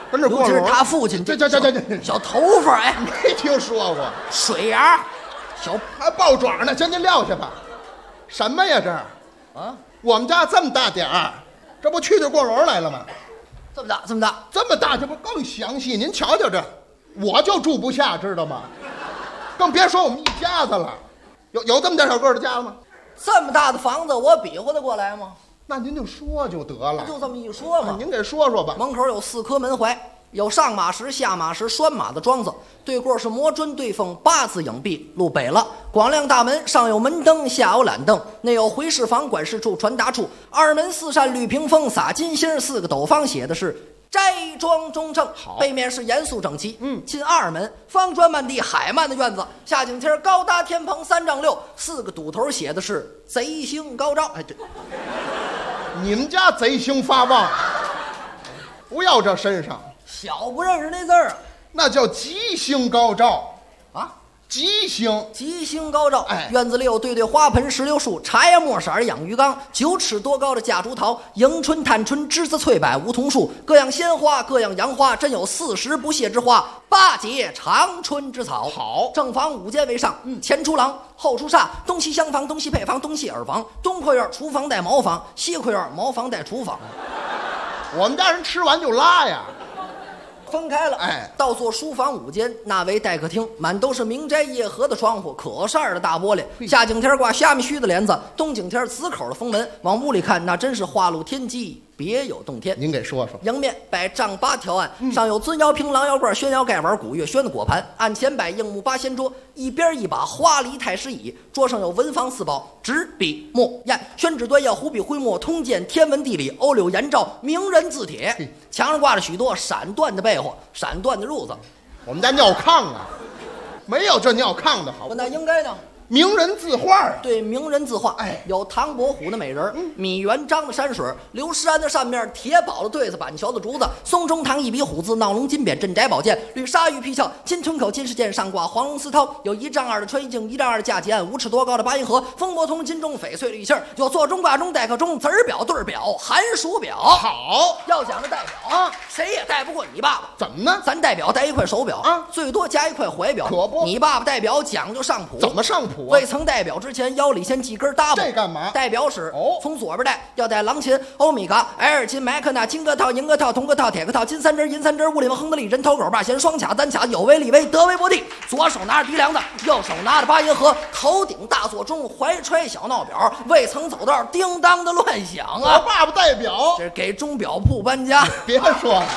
跟这过尤其是他父亲， 这小头发，哎， 没听说过。 水牙，小还爆爪呢，将您撂下吧。什么呀这？ 啊， 我们家这么大点儿，这不去的过楼来了吗？ 这么大，这么大， 这么大，这不更详细？您瞧瞧这，我就住不下，知道吗？更别说我们一家子了。有这么点小个的家吗？ 这么大的房子，我比划得过来吗？ 那您就说就得了。 就这么一说嘛。 您给说说吧。 门口有4颗门槐，有上马石、下马石、拴马的桩子，对过是磨砖对缝8字影壁，路北了。广亮大门上有门灯，下有懒凳，内有回事房、管事处、传达处。2门4扇绿屏风，撒金星，4个斗方，写的是斋庄中正，背面是严肃整齐。进2门，方砖漫地，海漫的院子，下井厅高搭天棚3丈6，4个堵头写的是贼星高照。 哎，这你们家贼星发旺，不要这身上。 小不认识那字儿， 那叫吉星高照啊！ 吉星， 吉星高照。 哎， 院子里有对花盆、石榴树，茶叶墨色的养鱼缸，9尺多高的夹竹桃，迎春、探春、栀子、翠柏、梧桐树，各样鲜花，各样洋花，真有40不谢之花，8节长春之草。 好， 正房5间为上，前出廊，后出煞，东西厢房，东西配房，东西耳房，东跨院厨房带茅房，西跨院茅房带厨房。 我们家人吃完就拉呀。 分开了， 哎， 倒座书房5间，那为待客厅，满都是明斋夜合的窗户，可扇的大玻璃，下井天挂虾米须的帘子，东井天紫口的封门，往屋里看，那真是花露天机，别有洞天。 您给说说。 迎面摆丈8条案，上有尊窑瓶、狼窑罐、宣窑盖碗、古月轩的果盘，案前摆硬木8仙桌，一边一把花梨太师椅，桌上有文房4宝：纸、笔、墨、砚、宣纸、端砚、湖笔、徽墨、通鉴、天文地理、欧柳颜照、名人字帖。墙上挂着许多闪缎的被窝、闪缎的褥子。 我们家尿炕啊，没有这尿炕的好。 那应该呢？ 名人字画， 对，名人字画， 哎， 有唐伯虎的美人，米元璋的山水，刘诗安的扇面，铁宝的对子，板桥的竹子，宋中堂一笔虎字，闹龙金匾，镇宅宝剑，绿鲨鱼皮鞘，金吞口金饰剑，上挂黄龙丝绦，有1丈2的穿衣镜，1丈2的架几案，5尺多高的八音盒，风波通金钟，翡翠绿杏，有座钟挂钟，待客钟，子儿表对表，寒暑表。 好， 要讲这代表啊，谁也带不过你爸爸。 怎么呢？ 咱代表带1块手表啊， 最多加1块怀表。 可不， 你爸爸代表讲究上谱。 怎么上谱啊？ 未曾代表之前，腰里先系根搭这干嘛？ 代表是从左边带，要带狼琴、欧米伽、埃尔琴、麦克纳、金格套、银格套、铜格套、铁格套、金3针、银3针、物里亨德利、人头狗、八弦、双卡、单卡、有为、利威、德维伯蒂。左手拿着鼻梁子，右手拿着八音盒，头顶大座钟，怀揣小闹表，未曾走道，叮当的乱响啊！ 我爸爸代表， 这是给钟表铺搬家。 别说了。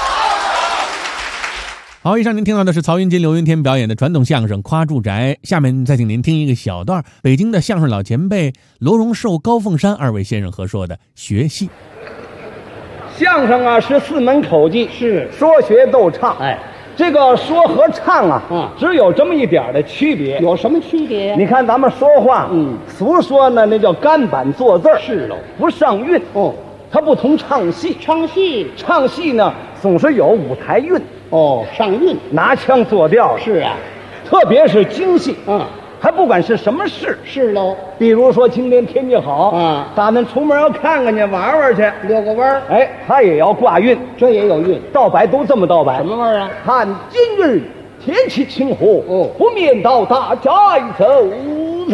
好，以上您听到的是曹云金、刘云天表演的传统相声《夸住宅》，下面再请您听一个小段北京的相声老前辈罗荣寿、高凤山2位先生合说的学戏。 相声啊是4门口技，是说学逗唱。哎，这个说和唱啊，只有这么一点的区别。有什么区别？你看咱们说话，俗说呢，那叫干板做字儿，是喽，不上韵。哦，它不同唱戏。唱戏呢，总是有舞台韵。哦，上韵，拿腔作调。是啊，特别是京戏，还不管是什么事。是喽，比如说今天天气好，咱们出门要看看去，玩玩去，遛个弯儿。哎，他也要挂韵，这也有韵。道白都这么道白。什么味儿啊？看今日天气晴和，不免到大街走走。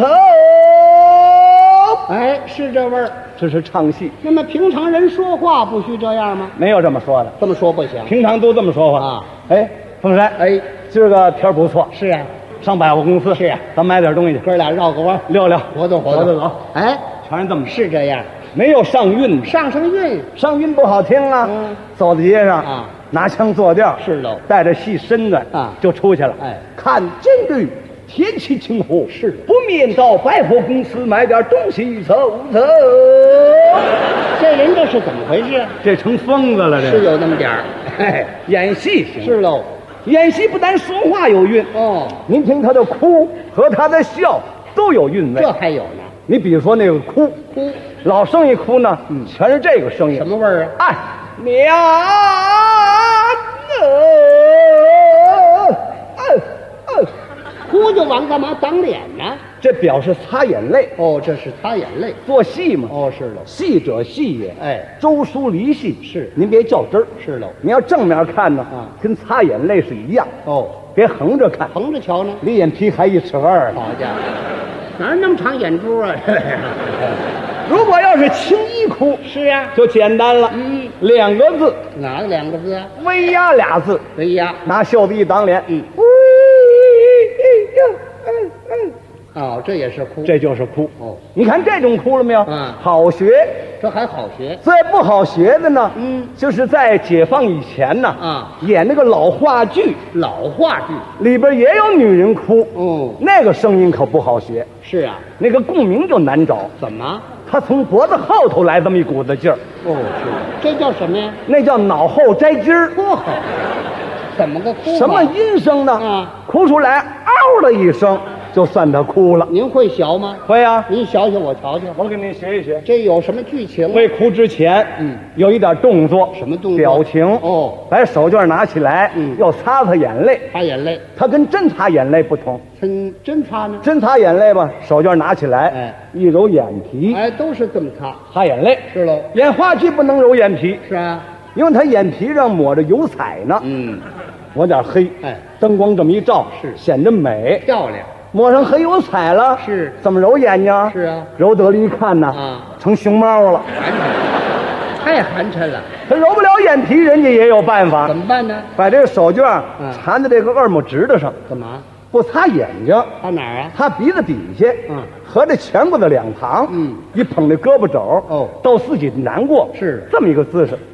哎，是这味儿。这是唱戏。那么平常人说话不需这样吗？没有这么说的，这么说不行。平常都这么说话啊。哎，凤山，哎，今儿个天不错。是啊，上百货公司。是啊，咱买点东西去，哥俩绕个弯，溜溜，活动活动。走。哎，全是这么是这样，没有上韵。上韵不好听啊。走在街上啊，拿腔作调。是喽，带着细身子啊，就出去了。哎，看今日天气晴和，是不免到百货公司买点东西走走。这人这是怎么回事？这成疯子了，这是有那么点儿。哎，演戏行是喽，演戏不但说话有韵哦，您听他的哭和他的笑都有韵味。这还有呢，你比如说那个哭，老生一哭呢，全是这个声音。什么味儿啊？哎，娘哭就完，干嘛挡脸呢？ 这表示擦眼泪。 哦，这是擦眼泪。 做戏嘛。 哦，是了。 戏者戏也。 哎， 周书离戏是。 您别较真儿。 是喽。 你要正面看呢，跟擦眼泪是一样。 哦， 别横着看， 横着瞧呢， 离眼皮还1.2尺。 好家伙，哪有那么长眼珠啊？ 如果要是青衣哭， 是啊， 就简单了。2个字， 哪2个字啊？ 微压俩字， 微压， 拿袖子一挡脸。 哦，这也是哭， 这就是哭。 哦， 你看这种哭了没有？好学， 这还好学。 最不好学的呢，就是在解放以前呢，演那个老话剧，里边也有女人哭。 哦， 那个声音可不好学。 是啊， 那个共鸣就难找。 怎么？ 他从脖子后头来这么一股子劲儿。 哦，是，这叫什么呀？ 那叫脑后摘筋儿。 嚯，怎么个哭？ 什么音声呢？哭出来嗷的一声，就算他哭了。 您会学吗？ 会啊， 您学学我瞧瞧。 我给您学一学。 这有什么剧情？ 未哭之前，有一点动作。 什么动作？ 表情。 哦， 把手绢拿起来，要擦擦眼泪。 擦眼泪。 它跟真擦眼泪不同。 真擦呢？ 真擦眼泪吧，手绢拿起来，一揉眼皮。 哎，都是这么擦。 擦眼泪。 是喽。 演话剧不能揉眼皮。 是啊， 因为他眼皮上抹着油彩呢。抹点黑。哎，灯光这么一照，是显得美漂亮。 抹上黑油彩了， 是怎么揉眼睛？ 是啊， 揉得了一看呢，成熊猫了， 太寒碜了。 他揉不了眼皮，人家也有办法。 怎么办呢？ 把这个手绢缠在这个二拇指头上。 干嘛？ 不擦眼睛， 擦哪儿啊？ 擦鼻子底下。和这颧骨的两旁。一捧这胳膊肘。哦，逗自己难过。 是这么一个姿势。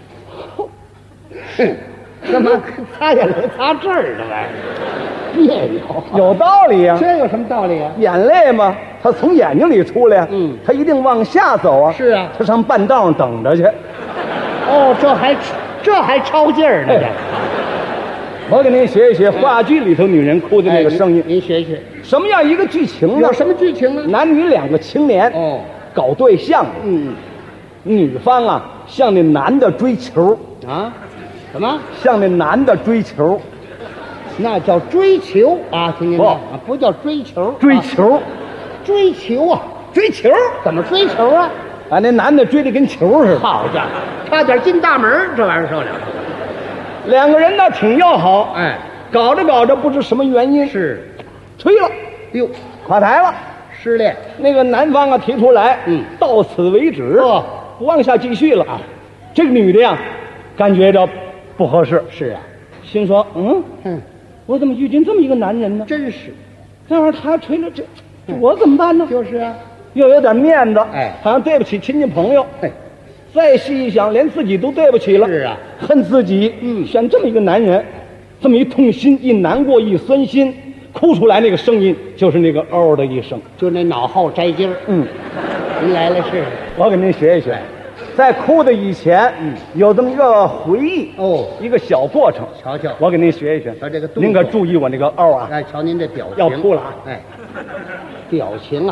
干嘛擦眼泪擦这儿这玩意儿？别扭， 有道理呀。 这有什么道理啊？ 眼泪嘛，它从眼睛里出来，它一定往下走啊。 是啊， 它上半道上等着去。 哦，这还超劲儿呢。 我给您学一学话剧里头女人哭的那个声音。 您学学， 什么样一个剧情呢？ 有什么剧情呢？ 男女2个青年搞对象。女方啊向那男的追求啊。什么？ 向那男的追求， 那叫追求啊！听见没有？不叫追求， 追求， 追求啊！ 追求怎么追求啊？ 啊，那男的追得跟球似的。 好家伙，差点进大门，这玩意儿受了。 2个人呢挺要好， 哎， 搞着搞着不知什么原因是吹了， 哟， 垮台了， 失恋。 那个男方啊提出来，到此为止，不往下继续了。这个女的呀，感觉着不合适。 是啊， 心说我怎么遇见这么一个男人呢？ 真是， 那会儿他吹了这我怎么办呢？ 就是啊， 又有点面子， 哎， 好像对不起亲戚朋友。 哎， 再细一想，连自己都对不起了。 是啊， 恨自己，选这么一个男人，这么一痛心，一难过，一酸心，哭出来那个声音就是那个嗷的一声， 就那脑后摘筋儿。您来了是？ 我给您学一学。在哭的以前，有这么一个回忆一个小过程。 瞧瞧， 我给您学一学。 瞧这个动作， 您可注意我那个嗷啊！ 哎，瞧您这表情， 要哭了啊！ 哎，表情啊，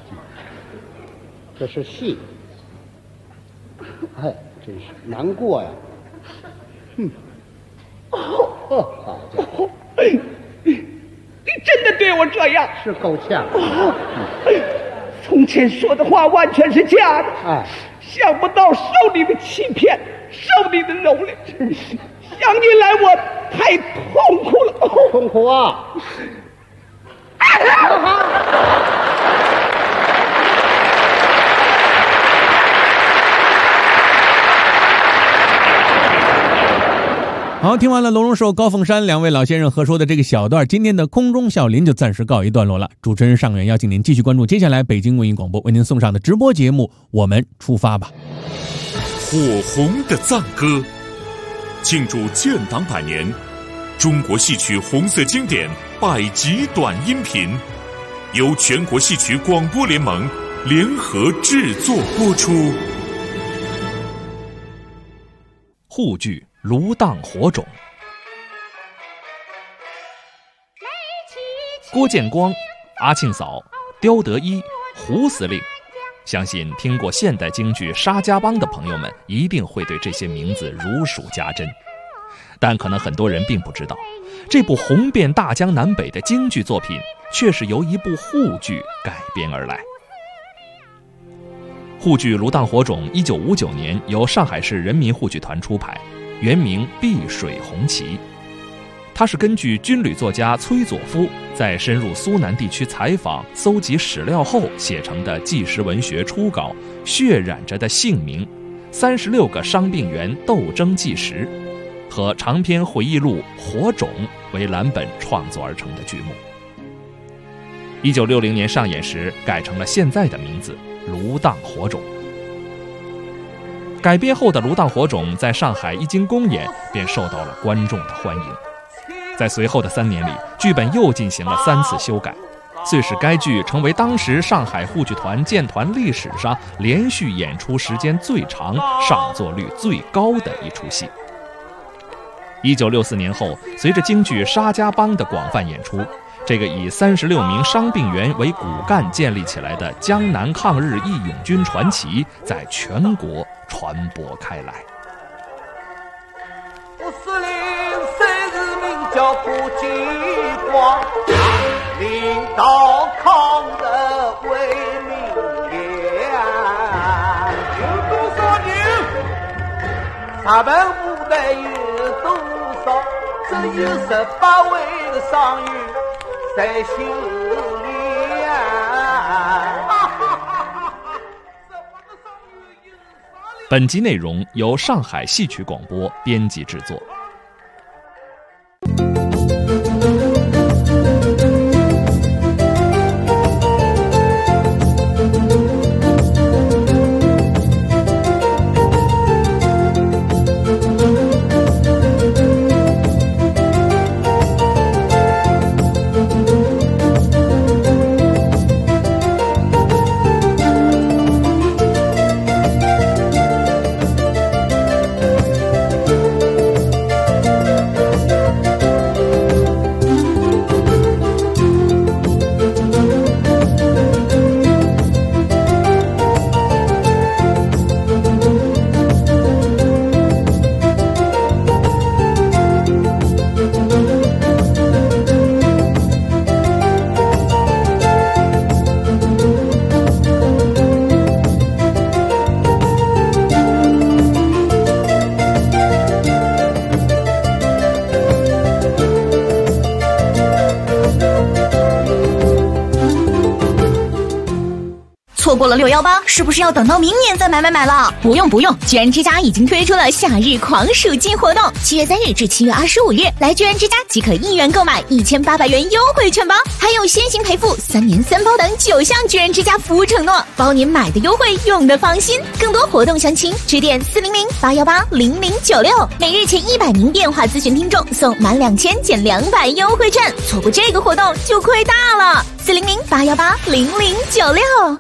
这是戏。哎，真是难过呀！好家伙！ 你真的对我这样？ 是够呛。 从前说的话完全是假的， 哎， 想不到受你的欺骗，受你的蹂躏，想起来我太痛苦了， 痛苦啊！ 好，听完了龙荣寿、高凤山2位老先生合说的这个小段，今天的空中笑林就暂时告一段落了。主持人尚远邀请您继续关注接下来北京文艺广播为您送上的直播节目，我们出发吧。 火红的赞歌，庆祝建党100年，中国戏曲红色经典100集短音频，由全国戏曲广播联盟联合制作播出。 沪剧炉荡火种，郭建光、阿庆嫂、刁德一、胡司令，相信听过现代京剧《沙家浜》的朋友们一定会对这些名字如数家珍。 但可能很多人并不知道，这部红遍大江南北的京剧作品却是由一部沪剧改编而来。沪剧《芦荡火种》1959年由上海市人民沪剧团出牌，原名《碧水红旗》。它是根据军旅作家崔佐夫在深入苏南地区采访、搜集史料后写成的纪实文学初稿《血染着的姓名》，36个伤病员斗争纪实，和长篇回忆录《火种》为蓝本创作而成的剧目。1960年上演时改成了现在的名字《芦荡火种》。改编后的《芦荡火种》在上海一经公演便受到了观众的欢迎。在随后的3年里，剧本又进行了3次修改，遂使该剧成为当时上海沪剧团建团历史上连续演出时间最长、上座率最高的一出戏。1964年后，随着京剧《沙家浜》的广泛演出，这个以36名伤病员为骨干建立起来的江南抗日义勇军传奇在全国传播开来。 叫不计光，领导抗日为民良。有多少人？他们部队有多少？只有18位的伤员在修炼。 本集内容由上海戏曲广播编辑制作。 错过了618，是不是要等到明年再买了？不用，居然之家已经推出了夏日狂暑季活动，7月3日至7月25日，来居然之家即可1元购买1800元优惠券包，还有先行赔付、3年3包等9项居然之家服务承诺，包您买的优惠，用的放心。更多活动详情，致电400-818-0096，每日前100名电话咨询听众送满2000减200优惠券，错过这个活动就亏大了。400-818-0096。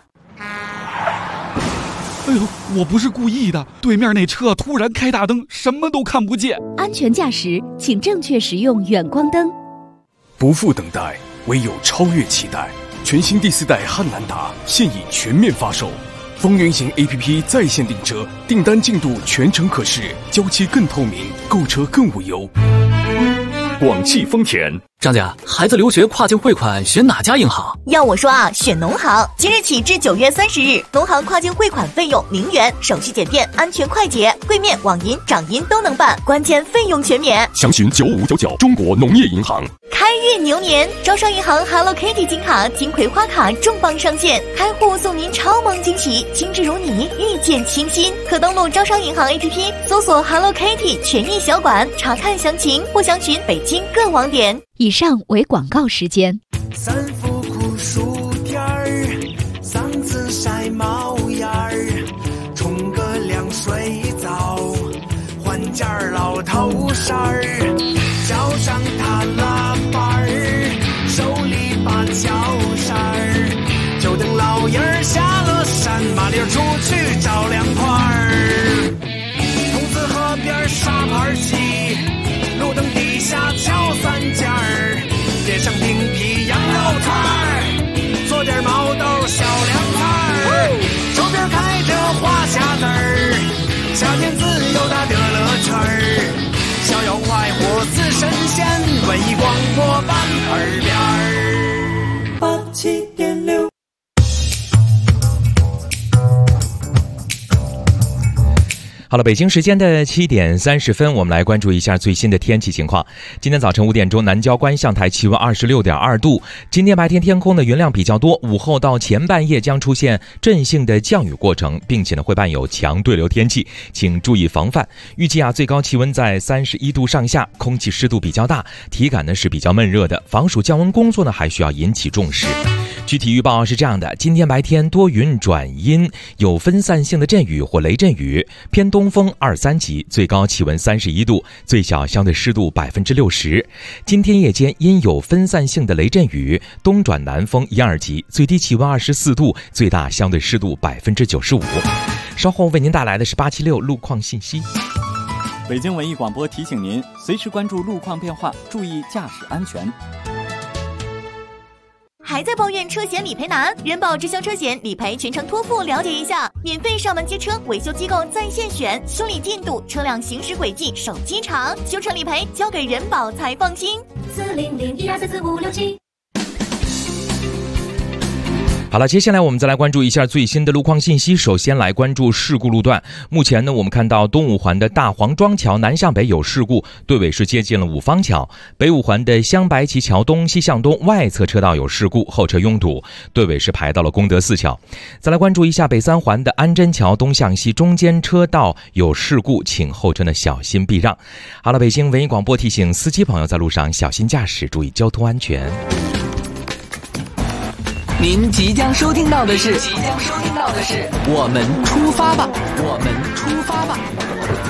哎呦，我不是故意的，对面那车突然开大灯，什么都看不见。 安全驾驶，请正确使用远光灯。 不负等待，唯有超越期待。全新第4代汉兰达现已全面发售，风云行 APP 在线订车，订单进度全程可视，交期更透明，购车更无忧。广汽丰田。 张姐，孩子留学跨境汇款选哪家银行？ 要我说啊，选农行。即日起至9月30日，农行跨境汇款费用0元，手续简便，安全快捷，柜面、网银、掌银都能办，关键费用全免。 详询9599中国农业银行。 开运牛年，招商银行 Hello Kitty 金卡、金葵花卡重磅上线，开户送您超萌惊喜，精致如你，遇见清新。可登录招商银行 APP 搜索 Hello Kitty 权益小馆，查看详情或详询北京各网点。 以上为广告时间。 三伏酷暑天儿，嗓子晒冒烟儿，冲个凉水澡，换件老头衫儿，脚上踏拉板儿，手里把脚扇儿，就等老爷儿下了山，麻溜出去找凉快儿。筒子河边沙盘棋，路灯底下敲3件儿，点上冰皮羊肉串儿，做点毛豆小凉菜儿，周边开着花匣子儿，夏天自由大的乐趣儿，逍遥线，文艺广播版耳边87.6。 好了，北京时间的7点30分，我们来关注一下最新的天气情况。今天早晨5点钟，南郊观象台气温26.2度。今天白天天空的云量比较多，午后到前半夜将出现阵性的降雨过程，并且会伴有强对流天气，请注意防范。预计最高气温在31度上下，空气湿度比较大，体感是比较闷热的，防暑降温工作还需要引起重视。具体预报是这样的：今天白天多云转阴，有分散性的阵雨或雷阵雨，偏东风2、3级，最高气温31度，最小相对湿度60%。今天夜间因有分散性的雷阵雨，东转南风1、2级，最低气温24度，最大相对湿度95%。稍后为您带来的是876路况信息。 北京文艺广播提醒您，随时关注路况变化，注意驾驶安全。 还在抱怨车险理赔难？人保直销车险理赔全程托付，了解一下。免费上门接车，维修机构在线选，修理进度、车辆行驶轨迹、手机查，修车理赔交给人保才放心。40012444567。 好了，接下来我们再来关注一下最新的路况信息。首先来关注事故路段。目前我们看到东五环的大黄庄桥南向北有事故，队尾是接近了五方桥；北五环的香白旗桥东西向东外侧车道有事故，后车拥堵，队尾是排到了功德寺桥。再来关注一下北三环的安贞桥东向西中间车道有事故，请后车小心避让。好了，北京文艺广播提醒司机朋友在路上小心驾驶，注意交通安全。 您即将收听到的是我们出发吧，我们出发吧。